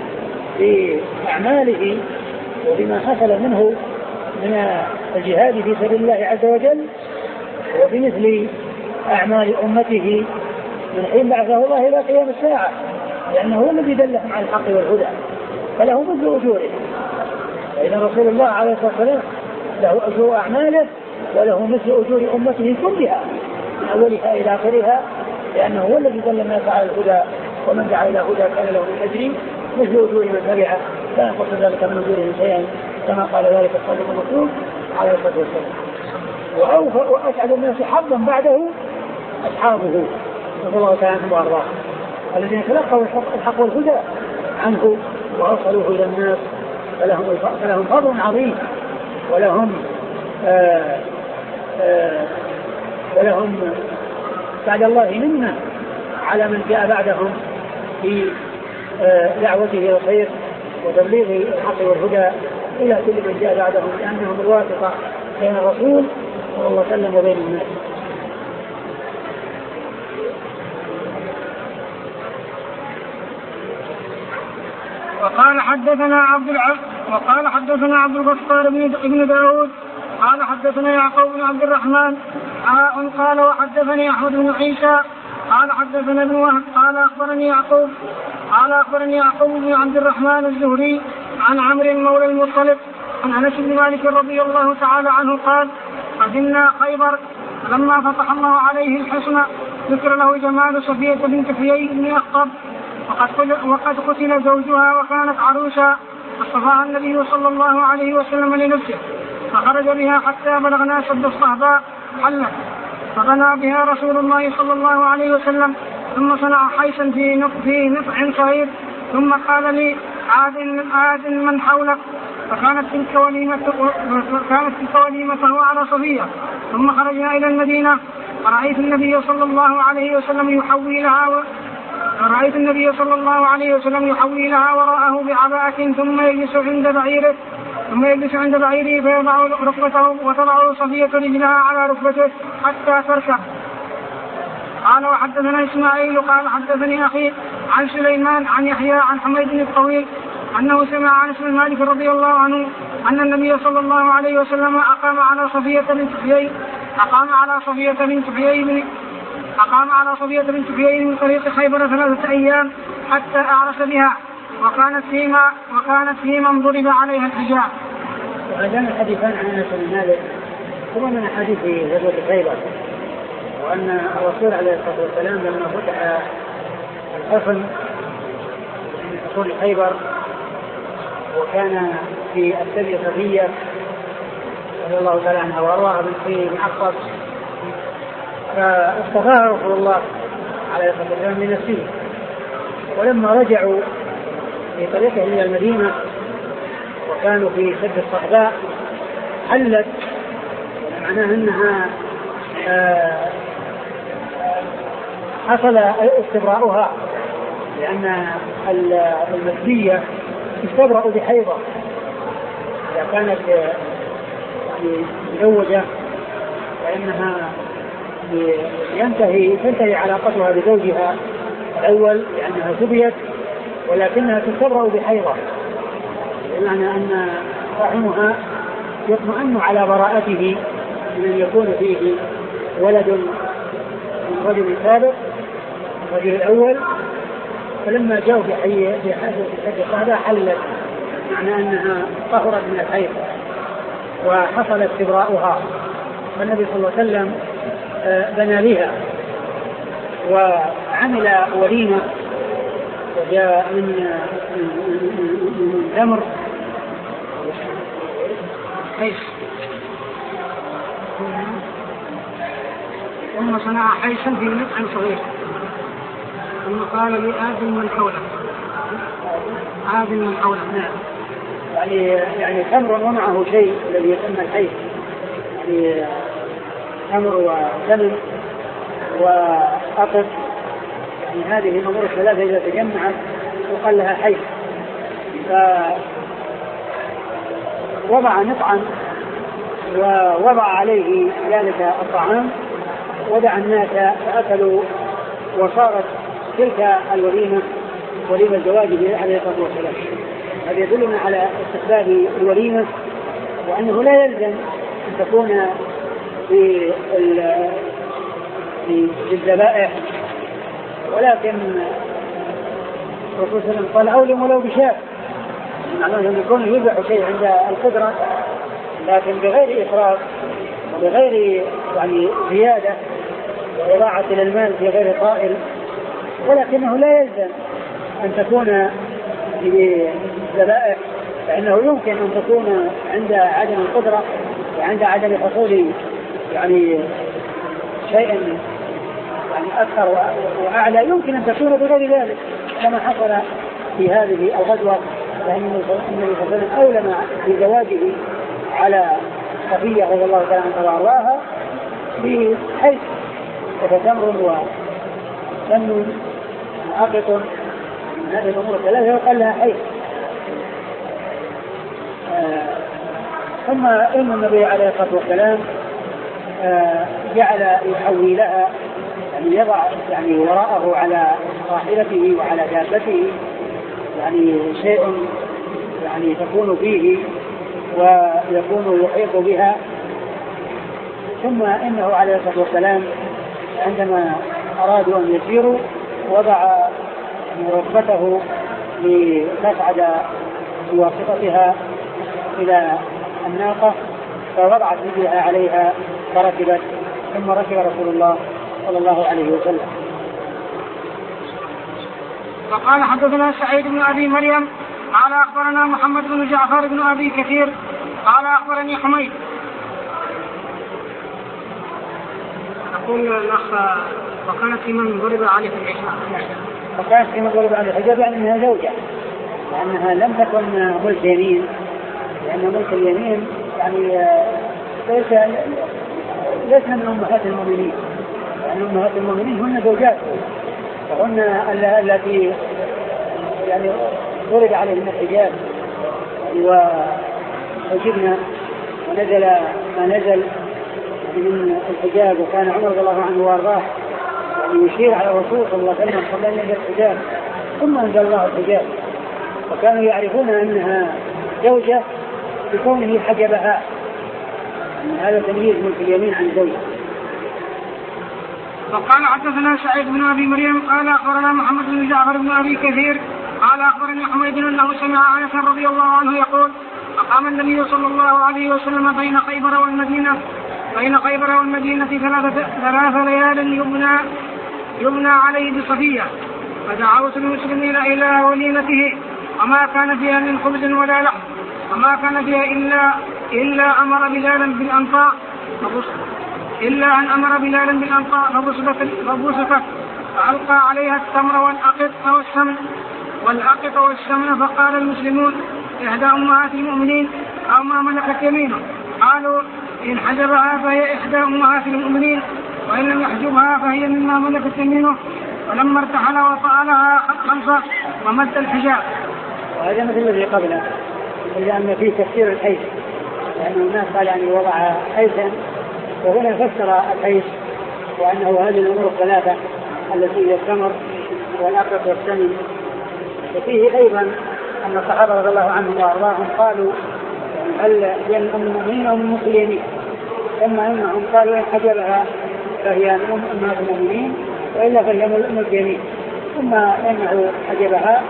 بأعماله وبما حصل منه من الجهاد في سبيل الله عز وجل وبمثل أعمال أمته من حين بعثه الله إلى قيام الساعة لأنه هو الذي دلهم على الحق والهدى فله مثل أجوره. فإن رسول الله عليه الصلاة والسلام له أجور أعماله وله مثل أجور أمته كلها من أولها إلى آخرها لأنه هو الذي دل الناس على الهدى ومن دعا إلى هدى كان له من أجر مثل أجور من تبعه لا ينقص ذلك من أجورهم شيئا كما قال ذلك الصادق المصدوق عليه الصلاة والسلام. وأوفى وأسعد الناس حظا بعده أصحابه رضي الله تعالى عنهم وأرضاهم الذين تلقوا الحق والهدى عنه وأوصلوه إلى الناس فلهم, فلهم فضل عظيم ولهم آآ آآ ولهم بعد الله منا على من جاء بعدهم في دعوته إلى الخير وتبليغ الحق والهدى إلى كل من جاء بعدهم لأنهم الواسطة بين الرسول صلى الله عليه وسلم وبين الناس. وقال حدثنا عبد العزيز وقال حدثنا عبد الغفار بن داود قال حدثنا يعقوب بن عبد الرحمن قال وحدثني أحمد بن عيسى قال حدثنا ابن وهب قال أخبرني يعقوب قال أخبرني يعقوب بن عبد الرحمن الزهري عن عمرو مولى المطلب عن أنس بن مالك رضي الله تعالى عنه قال قدمنا خيبر فلما فتح الله عليه الحصن ذكر له جمال صفية بنت حيي بن أخطب وقد قتل زوجها وكانت عروسا فاصطفاها النبي صلى الله عليه وسلم لنفسه فخرج بها حتى بلغنا سد الصهباء حلت فبنى بها رسول الله صلى الله عليه وسلم ثم صنع حيثا في نفع صغير ثم قال لي عاد عاد من حولك فكانت تلك وليمة كانت تلك وليمته على صفية. ثم خرجنا إلى المدينة فرأيت النبي صلى الله عليه وسلم يحوي لها و... رأيت النبي صلى الله عليه وسلم يحوي لها وراءه بعباءة ثم يجلس عند بعيره ثم يجلس عند بعيره فيضع ركبته وتضع صفية رجلها على ركبته حتى تركع. قال وحدثنا إسماعيل قال حدثني أخي عن سليمان عن يحيى عن حميد الطويل أنه سمع عن أنس بن مالك رضي الله عنه أن النبي صلى الله عليه وسلم أقام على صفية بنت حيي أقام على صفية بنت حيي أقام على صفية بنت حيي من طريق خيبر ثلاثة أيام حتى أعرس بها وكانت فيما وكانت فيما ضرب عليها الحجاب. وهذان الحديثان عن أنس بن مالك هو من حديث غزوة خيبر وأن الرسول عليه الصلاة والسلام لما فتح الحصن من حصول خيبر وكان في السبي صفية رضي الله تعالى عنها وأرواها بنت معقب فاصطفاها رسول الله عليه الصلاة والسلام لنفسه. ولما رجعوا في طريقهم إلى المدينة وكانوا في سد الصحباء حلت معناها أنها آه حصل استبراؤها لأن المسبية استبرأوا بحيضة إذا كانت مزوجة فإنها ينتهي تنتهي علاقتها بزوجها الأول لأنها سبيت ولكنها تستبرأ بحيضة بمعنى أن رحمها يطمئن على براءته من أن يكون فيه ولد من رجل سابق الرجل الأول. فلما جاءوا في حي في حي هذا حلت معنى أنها طهرت من الحيض وحصل استبراؤها فالنبي صلى الله عليه وسلم بنى بها وعمل وليمة وجاء من من تمر حيث ثم صنع حيثا في نطع صغير ثم قال لي آدم من حوله آدم من حوله. نعم. يعني يعني تمر ومعه شيء الذي يسمى الحيث، يعني تمر وسمن وقطف، يعني هذه الأمور الثلاثة إذا تجمعت يقال لها حيث. فوضع نطعا ووضع عليه ذلك الطعام، ودعا الناس فأكلوا، وصارت تلك الوليمة وليمة زواجه عليه الصلاة والسلام. هذا يدلنا على استحباب الوليمة، وأنه لا يلزم أن تكون في في الذبائح، ولكن الرسول صلى الله عليه وسلم قال أولم ولو بشاة، معناه أن يكون يذبح شيء عند القدرة لكن بغير إسراف وبغير يعني زيادة وإضاعة للمال في غير طائل، ولكنه لا يلزم أن تكون في ذبائح، فإنه يمكن أن تكون عند عدم القدرة وعند عدم حصول يعني شيء يعني أكثر وأعلى، يمكن أن تكون بغير ذلك كما حصل في هذه الغزوة، فإن النبي صلى الله عليه وسلم أولم في زواجه على صفية رضي الله تعالى عنها وأرضاها بحيث تتمر وسمن وعقط من هذه الأمور الثلاثة يقال لها حيث. آه ثم إن النبي عليه الصلاة والسلام آه جعل يحوي لها، يعني يضع يعني وراءه على راحلته وعلى دابته يعني شيء يعني تكون فيه ويكون يحيط بها. ثم إنه عليه الصلاة والسلام عندما أرادوا أن يسيروا وضع ركبته لتصعد بواسطتها إلى الناقة، فوضعت رجلها عليها فركبت، ثم ركب رسول الله صلى الله عليه وسلم. وقال حدثنا سعيد بن أبي مريم قال أخبرنا محمد بن جعفر بن أبي كثير قال أخبرني حميد. يقول الأخ وكانت في من ضرب عليه الحجاب، وكانت في من ضرب عليه الحجاب يعني أنها زوجة، لأنها لم تكن ملك يمين، لأن ملك اليمين يعني ليس ليس من أمهات المؤمنين، يعني أمهات المؤمنين هن زوجات، وهن التي يعني ضرب عليهن الحجاب وحجبنا ونزل ما نزل من الحجاب. وكان عمر رضي الله عنه وارضاه يعني يشير على الرسول صلى الله عليه وسلم قبل ان ينزل الحجاب، ثم انزل الله الحجاب، وكانوا يعرفون انها زوجة بكونه حجبها، هذا تمييز ملك اليمين عن زوجة. وقال حدثنا سعيد بن ابي مريم قال اخبرنا محمد بن جعفر بن ابي كثير قال اخبرني حميد انه سمع انس رضي الله عنه يقول اقام النبي صلى الله عليه وسلم بين خيبر والمدينه بين خيبر والمدينه ثلاث ثلاث ليال يبنى يبنى عليه بصفيه، فدعوت المسلمين الى وليمته وما كان فيها من خبز ولا لحم، وما كان فيها الا الا امر بلالا بالانطاق إلا أن أمر بلالا بالأنقاء فبسطت فألقى عليها التمر والأقط والسمن والأقط والسمن، فقال المسلمون إحدى أمهات المؤمنين أو ما ملكت يمينه، قالوا إن حجبها فهي إحدى أمهات المؤمنين وإن لم يحجبها فهي مما ملكت يمينه، ولما ارتحل وطالها خمسة ومد الحجاب. وهذا مثل الذي قبله، إلا أن فيه تفسير الحيث، لأن الناس قال يعني وضع حيثا، وهنا فسر الحيث وأنه هذه الأمور الثلاثة التي هي التمر والأقط والسمن. وفيه أيضا أن الصحابة رضي الله عنهم وأرضاهم قالوا هل هي أم المؤمنين أو من ملك اليمين، ثم أنهم قالوا إن حجبها فهي من أمهات المؤمنين وإلا فهي من ملك اليمين، ثم إنه حجبها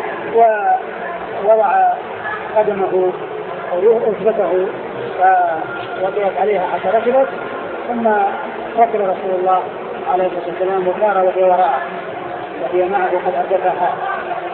ووضع قدمه أو أثبته فوضعت عليها حتى ركبت، ثم ركب رسول الله عليه الصلاة والسلام وسار وهي وراءه وهي معه قد أردفها.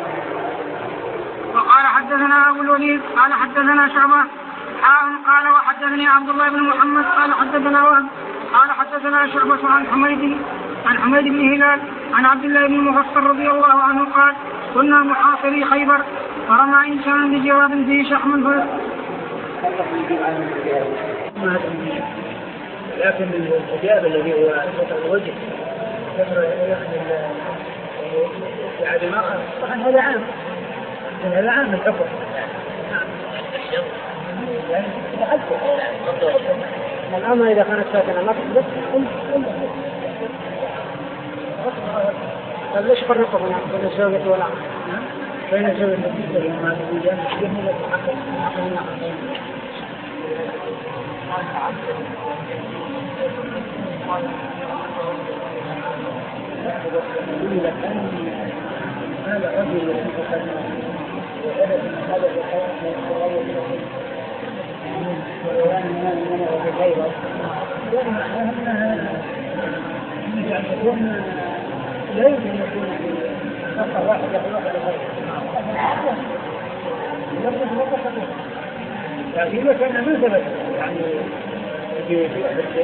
حدثنا أبو الوليد قال حدثنا شعبة قال وحدثني عبد الله بن محمد قال حدثنا وهب قال حدثنا شعبة عن حميد عن حميد بن هلال عن عبد الله بن مغفر رضي الله عنه قال كنا محاصري خيبر فرمى إنسان بجواب فيه شحم فرد. لكن الحجاب الذي هو ستر الوجه ستر يعني ما طبعا هذا عام هذا عام الحكم الأمر إذا كانت ساكنة ما تقدر طيب ليش فرقوا هنا بين الزوجة والعم؟ بين الزوجة والعم هذا رجل يتفقد وهذا هذا ويوان من من وفي غيره لا يمكن أن يكون خطأ واحد يخلق لغيره لكن إذا كان ما ثبت يعني في أحد الشيء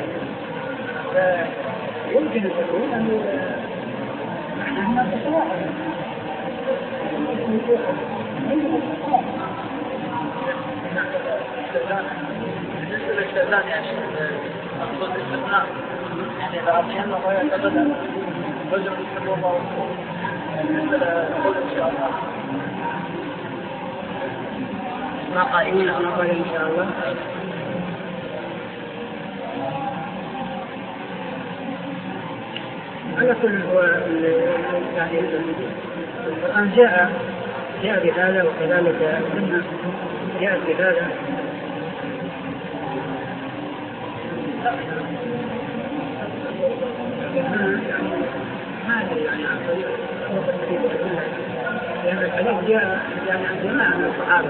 فيمكن أن تكون أنه معناها تصلاح بالنسبة للشيطان يعني أفضل الاستثناء يعني إذا أعطينا ما يعتقد رجل يحب الله بالنسبة لقول إن شاء الله ما قائمين أو نقول إن شاء الله على كل هو يعني القرآن جاء جاء بهذا وكذلك السنة جاء بهذا ما أدري يعني عن طريق لأن الحديث جاء يعني عن جماعة من الصحابة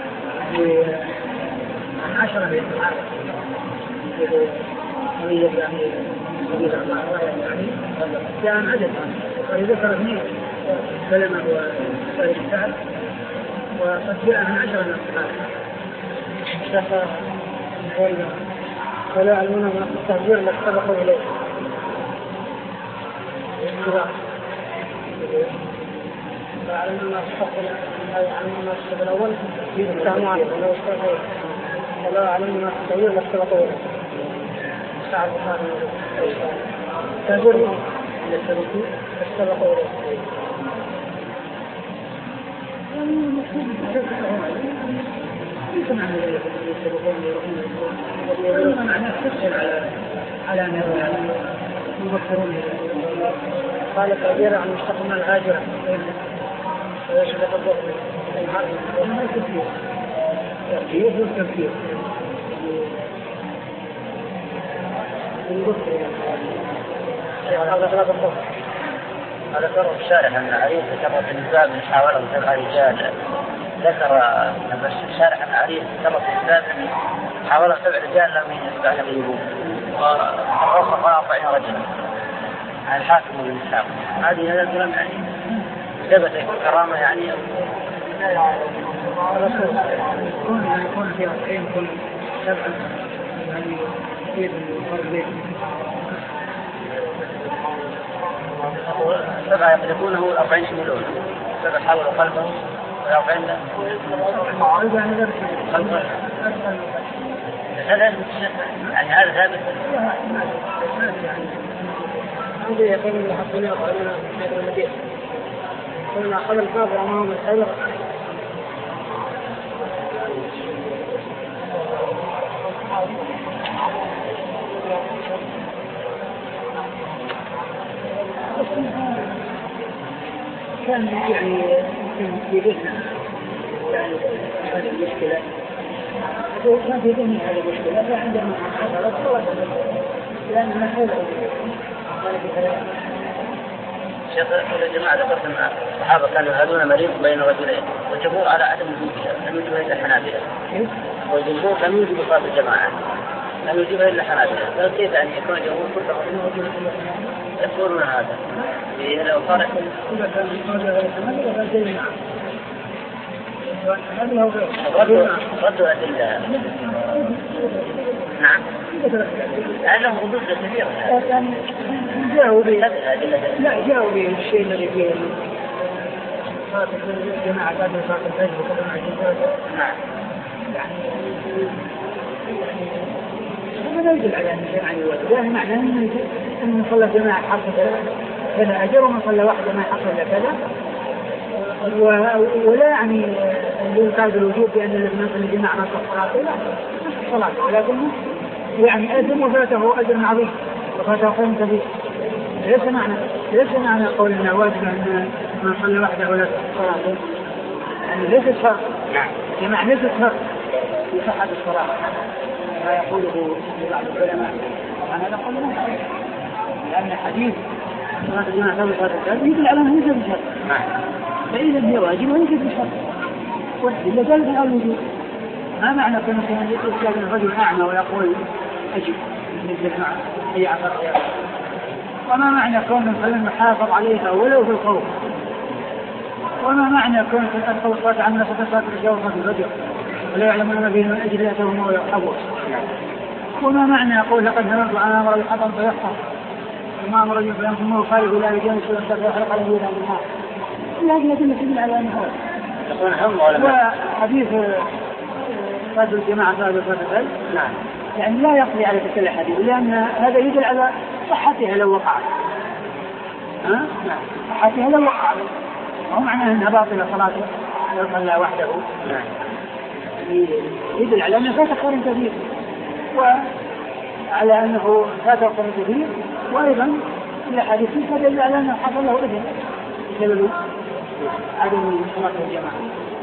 عن عشرة من الصحابة يعني سبيل الله يعني جاء عن عدد وذكر اثنين سلمة وسائر السعد وقد جاء عن عشرة من الصحابة ولا يعلمون ما التهجير الذي سبقوا إليه فيعلمون ما الصف الأول يستهموا عليه ولو استغفوا ولا يعلمون ما التهجير الذي سبقوا إليه سعد التهجير الذي سبقوا إليه ليس معنى ذلك يقولون معناه تسهل على على أنه يبكرون قال كبيرة عن مشتق من الهاجرة ويشبه الضغط وما التفكير التفكير هو التفكير هذا ذكر الشارح أن عريض ذكر في الباب من حاوله سبع رجال ذكر الشارح أن عريض ذكر في الباب من حاوله سبع رجال لم يتبع يجيبون وخصص أربعين رجلا عن الحاكم والإسلام هذه هذا الكلام يعني ثبت يكون كرامة يعني يكون يكون في أربعين كل سبعة يعني كيف الفرق سبعة يقلقونه الأربعين شملون سبعة حاولوا قلبه والأربعين قلبه هذا يعني هذا ثابت عندي يقول اللي حطوني أقعدنا في هذا المدينة قلنا أخذ الكافر أمام الحجر كان يعني يمكن في ذهنه يعني هذه المشكلة كان في ذهنه هذه المشكلة فعندما حصلت توجد لأن ما حوله شيخ يا جماعة ذكرت أن الصحابة كانوا يهادون مريض بين رجلين والجمهور على عدم وجودها لم يجب إلا الحنابلة والجمهور لم يجب صلاة الجماعة لم يجب إلا الحنابلة فكيف أن يكون الجمهور كله يقولون هذا لو صار إذا كان هذا الحنابلة فالجميع هذه هو ردوا ردوا أدلة. نعم. لأنهم ردود كثيرة. يعني جاءوا به لا جاءوا به الشيء الذي فيه صلاة الجماعة بعد صلاة الفجر وكذا مع الجماعة. نعم. يعني هذا لا يدل على أن الجماعة يوجد معناه أن من صلى جماعة حصل كذا أجر ومن صلى واحد جماعة حصل كذا ولا يعني يقال بالوجوب بأن الذي يصلي جماعة نصف الصلاة لا نصف الصلاة ولكنه يعني أثم وفاته أجر عظيم وفاته خير كبير. ليس معنى ليس معنى قولنا واجب أن من صلى وحده ولا صلاة يعني ليس شرط. نعم. جماعة ليس شرط في صحة الصلاة ما يقوله بعض العلماء. أنا هذا قول ما صحيح لأن حديث صلاة الجماعة صلاة الفجر يدل على أنه ليس بشرط. نعم. فإذا هي واجب وليس بشرط. وإلا ذلك الوجوب. ما معنى كونه يتكلم الرجل أعمى ويقول أجب مثل مع أي عصر وما معنى كونه فلن يحافظ عليها ولو في الخوف وما معنى كونه أدخل الصلاة عن نفسه صلاة الجوف في الفجر ولا يعلمون ما فيه من أجل يأتهم ويحفظ وما معنى يقول لقد هممت أن أمر الحطم فيحفظ وما أمر رجل فينفمه خارج لا يجانس ويستطيع يحرق عليه إلى النهار. هذه أدلة تدل على أنه وحديث صلاة الجماعة صلاة الفجر نعم. يعني لا يقضي على تلك الحديث لأن هذا يدل على صحتها لو وقعت. ها؟ نعم. صحتها لو وقعت. هو معناه أنها باطلة صلاته لو صلى وحده. نعم. يدل على أنه فات خير كثير وعلى أنه فات خير كثير وأيضا الحديث تدل على أنه حصل له إذن بسبب عدم صلاة الجماعة.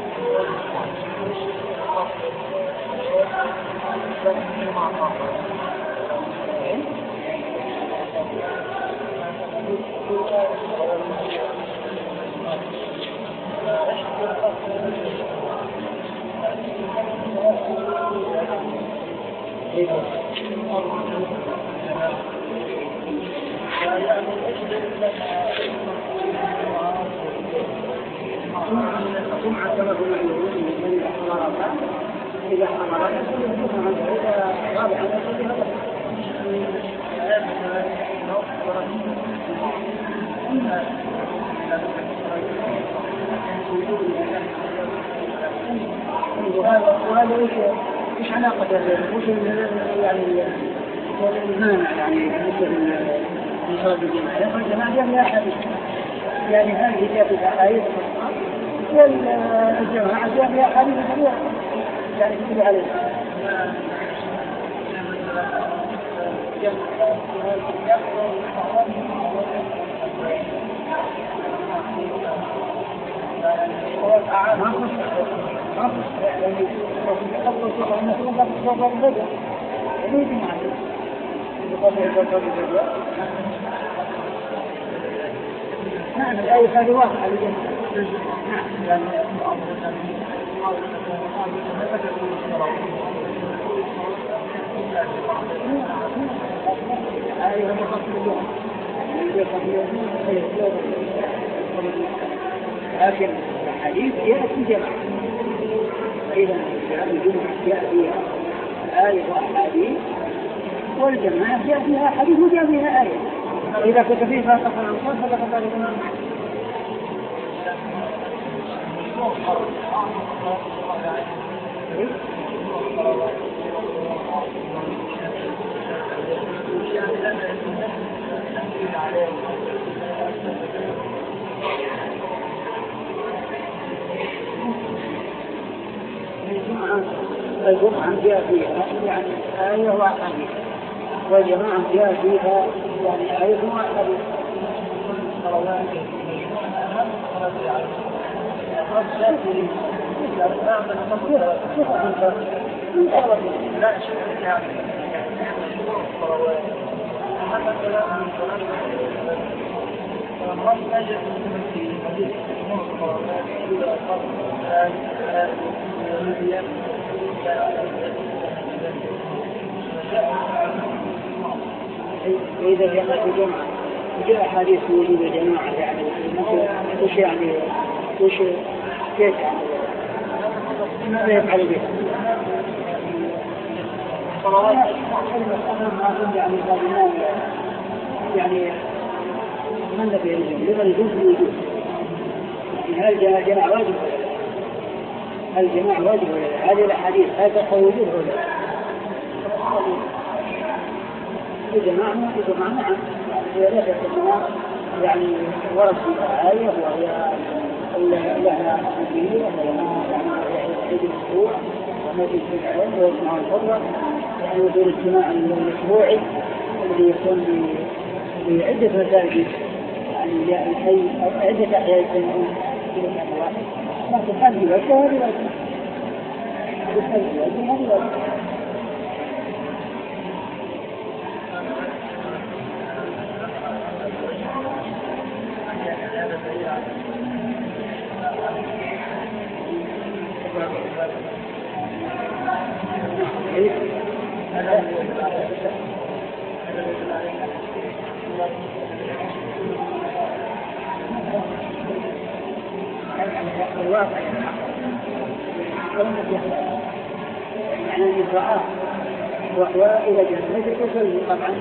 إذا حمرت رابعا وهذا ايش ايش علاقة وش يعني المانع يعني مثل صلاة الجماعة لأن الجماعة جاء لها حديث يعني هذه جاءت الأحاديث والجماعة جاء لها حديث كثيرة يعني كتب عليه. نعم الآية هذه واضحة للجميع. نعم لكن الحديث جاء في جماعة فإذا الجمعة جاء فيها آية وأحاديث والجماعة جاء فيها حديث وجاء فيها آية. إذا كنت فيه فاتقوا الأنصار فلقد قال لكم الجمعة جاء فيها يعني آية وأحاديث والجماعة جاء فيها يعني آية وأحاديث. إذا جاءت الجمعة جاء حديث وجود الجماعة يعني وش يعني وش كيف يعني ماذا يفعل بها؟ صلوات يعني يعني من الذي يجب لمن يجوز الوجود؟ هل الجماعة واجب ولا لا؟ هل الجماعة واجب ولا لا؟ هذه الأحاديث هل تقوى وجود ولا لا؟ الجماعة الجماعة نعم هي ليست الجماعة يعني ورد فيها آية وهي لها أهمية ولها عيد الأسبوع وموجود في العلم ويسمع الفضل يعني وجود الاجتماع الأسبوعي الذي يكون بعدة مساجد يعني الحي أو عدة أحياء يجتمعون في مكان واحد لكن هذه وجهة هذه وجهة هذه وجهة هذه وجهة الواقع يعني الإجراءات وإلى جنب الكل طبعا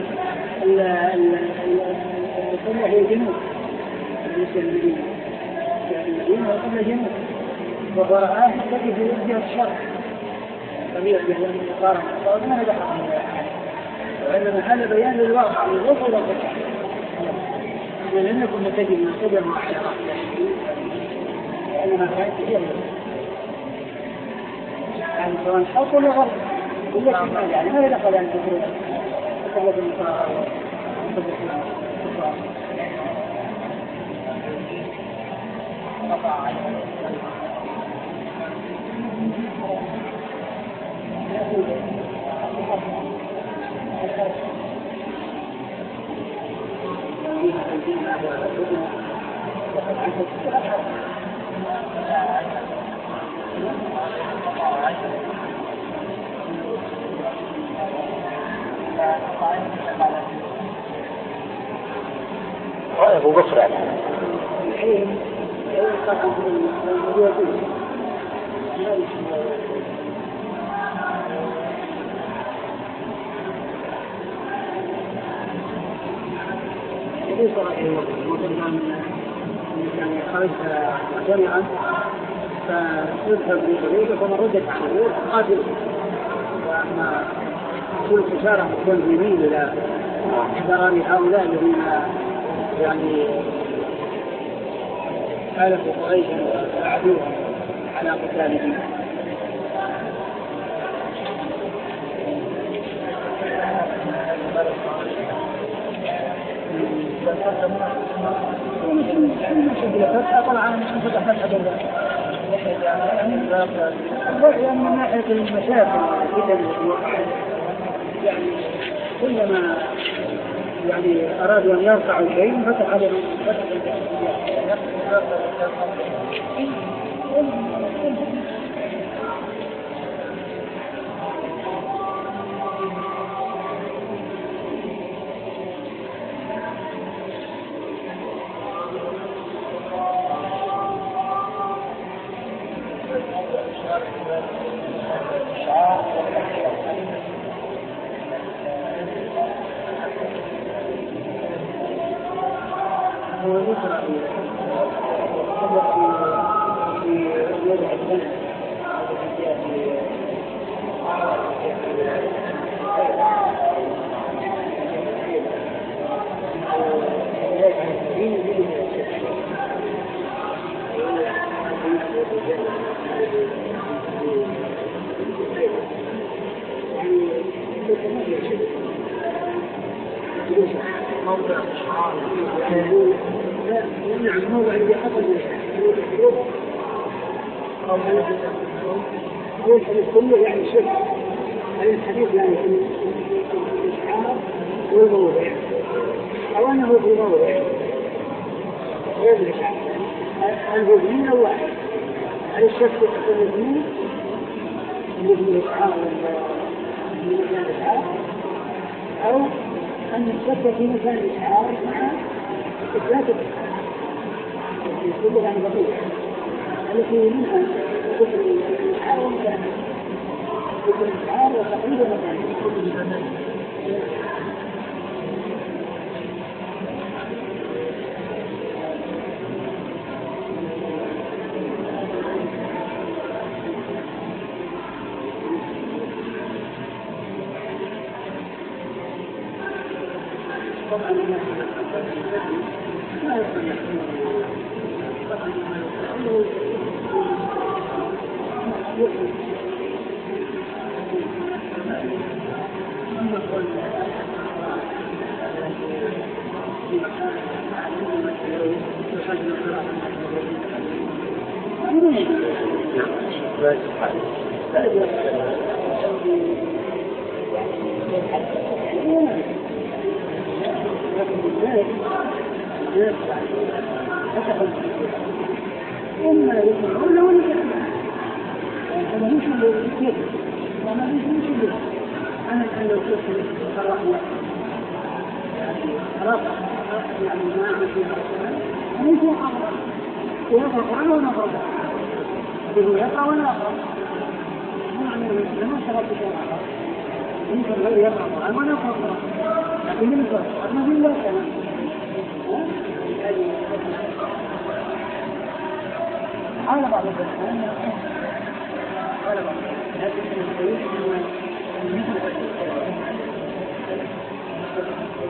القبلة هي جنوب بالنسبة للمدينة المدينة والقبلة جنوب وقراءات التي في وجه الشرق طبيعي لأن المقارنة ما ندخل وإنما هذا بيان للواقع للوصف والقطع لأن لم نكن نتجه من قبل على رأسه لأنها كانت هي يعني سواء حق ولا غلط كل شيء يعني ما يدخل أن تكون تقبل المقارنة وتقبل المقارنة أبو بكر على الحين يقع في يعني خرج جامعا فيذهب بطريقه فمن ردت عنه قاتل وأما كل إشارة تكون يميل إلى ضرر هؤلاء الذين يعني خالفوا قريشا وساعدوهم على قتالهم. طبعا من ناحية المشاكل يعني كلما يعني أرادوا أن يرفعوا شيء فتح عليهم فتح كله يعني شرك هذا الحديث يعني الإشعار والموضع أو أنه في موضع غير الإشعار الهدين الواحد هل الشك في الهدين مثل الإشعار في مكان الإشعار أو أن الشك في مكان الإشعار مع إثبات الإشعار كله يعني بقية التي منها كفر الإشعار الشعار ومكانه يكون الشعار وتقريبا مكانه. طبعا لا يصلح إما يسمعون ولا يسمعون هذا مش اللي وما مش اللي أنا الآن لو كنت قرأنا قرأت يعني ما أعمل فيها أنا يكون أقرأ ويقرأ القرآن وأنا أقرأ هو يقرأ ولا أقرأ ما أعمل لما شرطت شيء آخر يمكن غير يقرأ القرآن وأنا أقرأ لكن من القرآن ما في إلا الكلام على بعض الأحيان على بعض لكن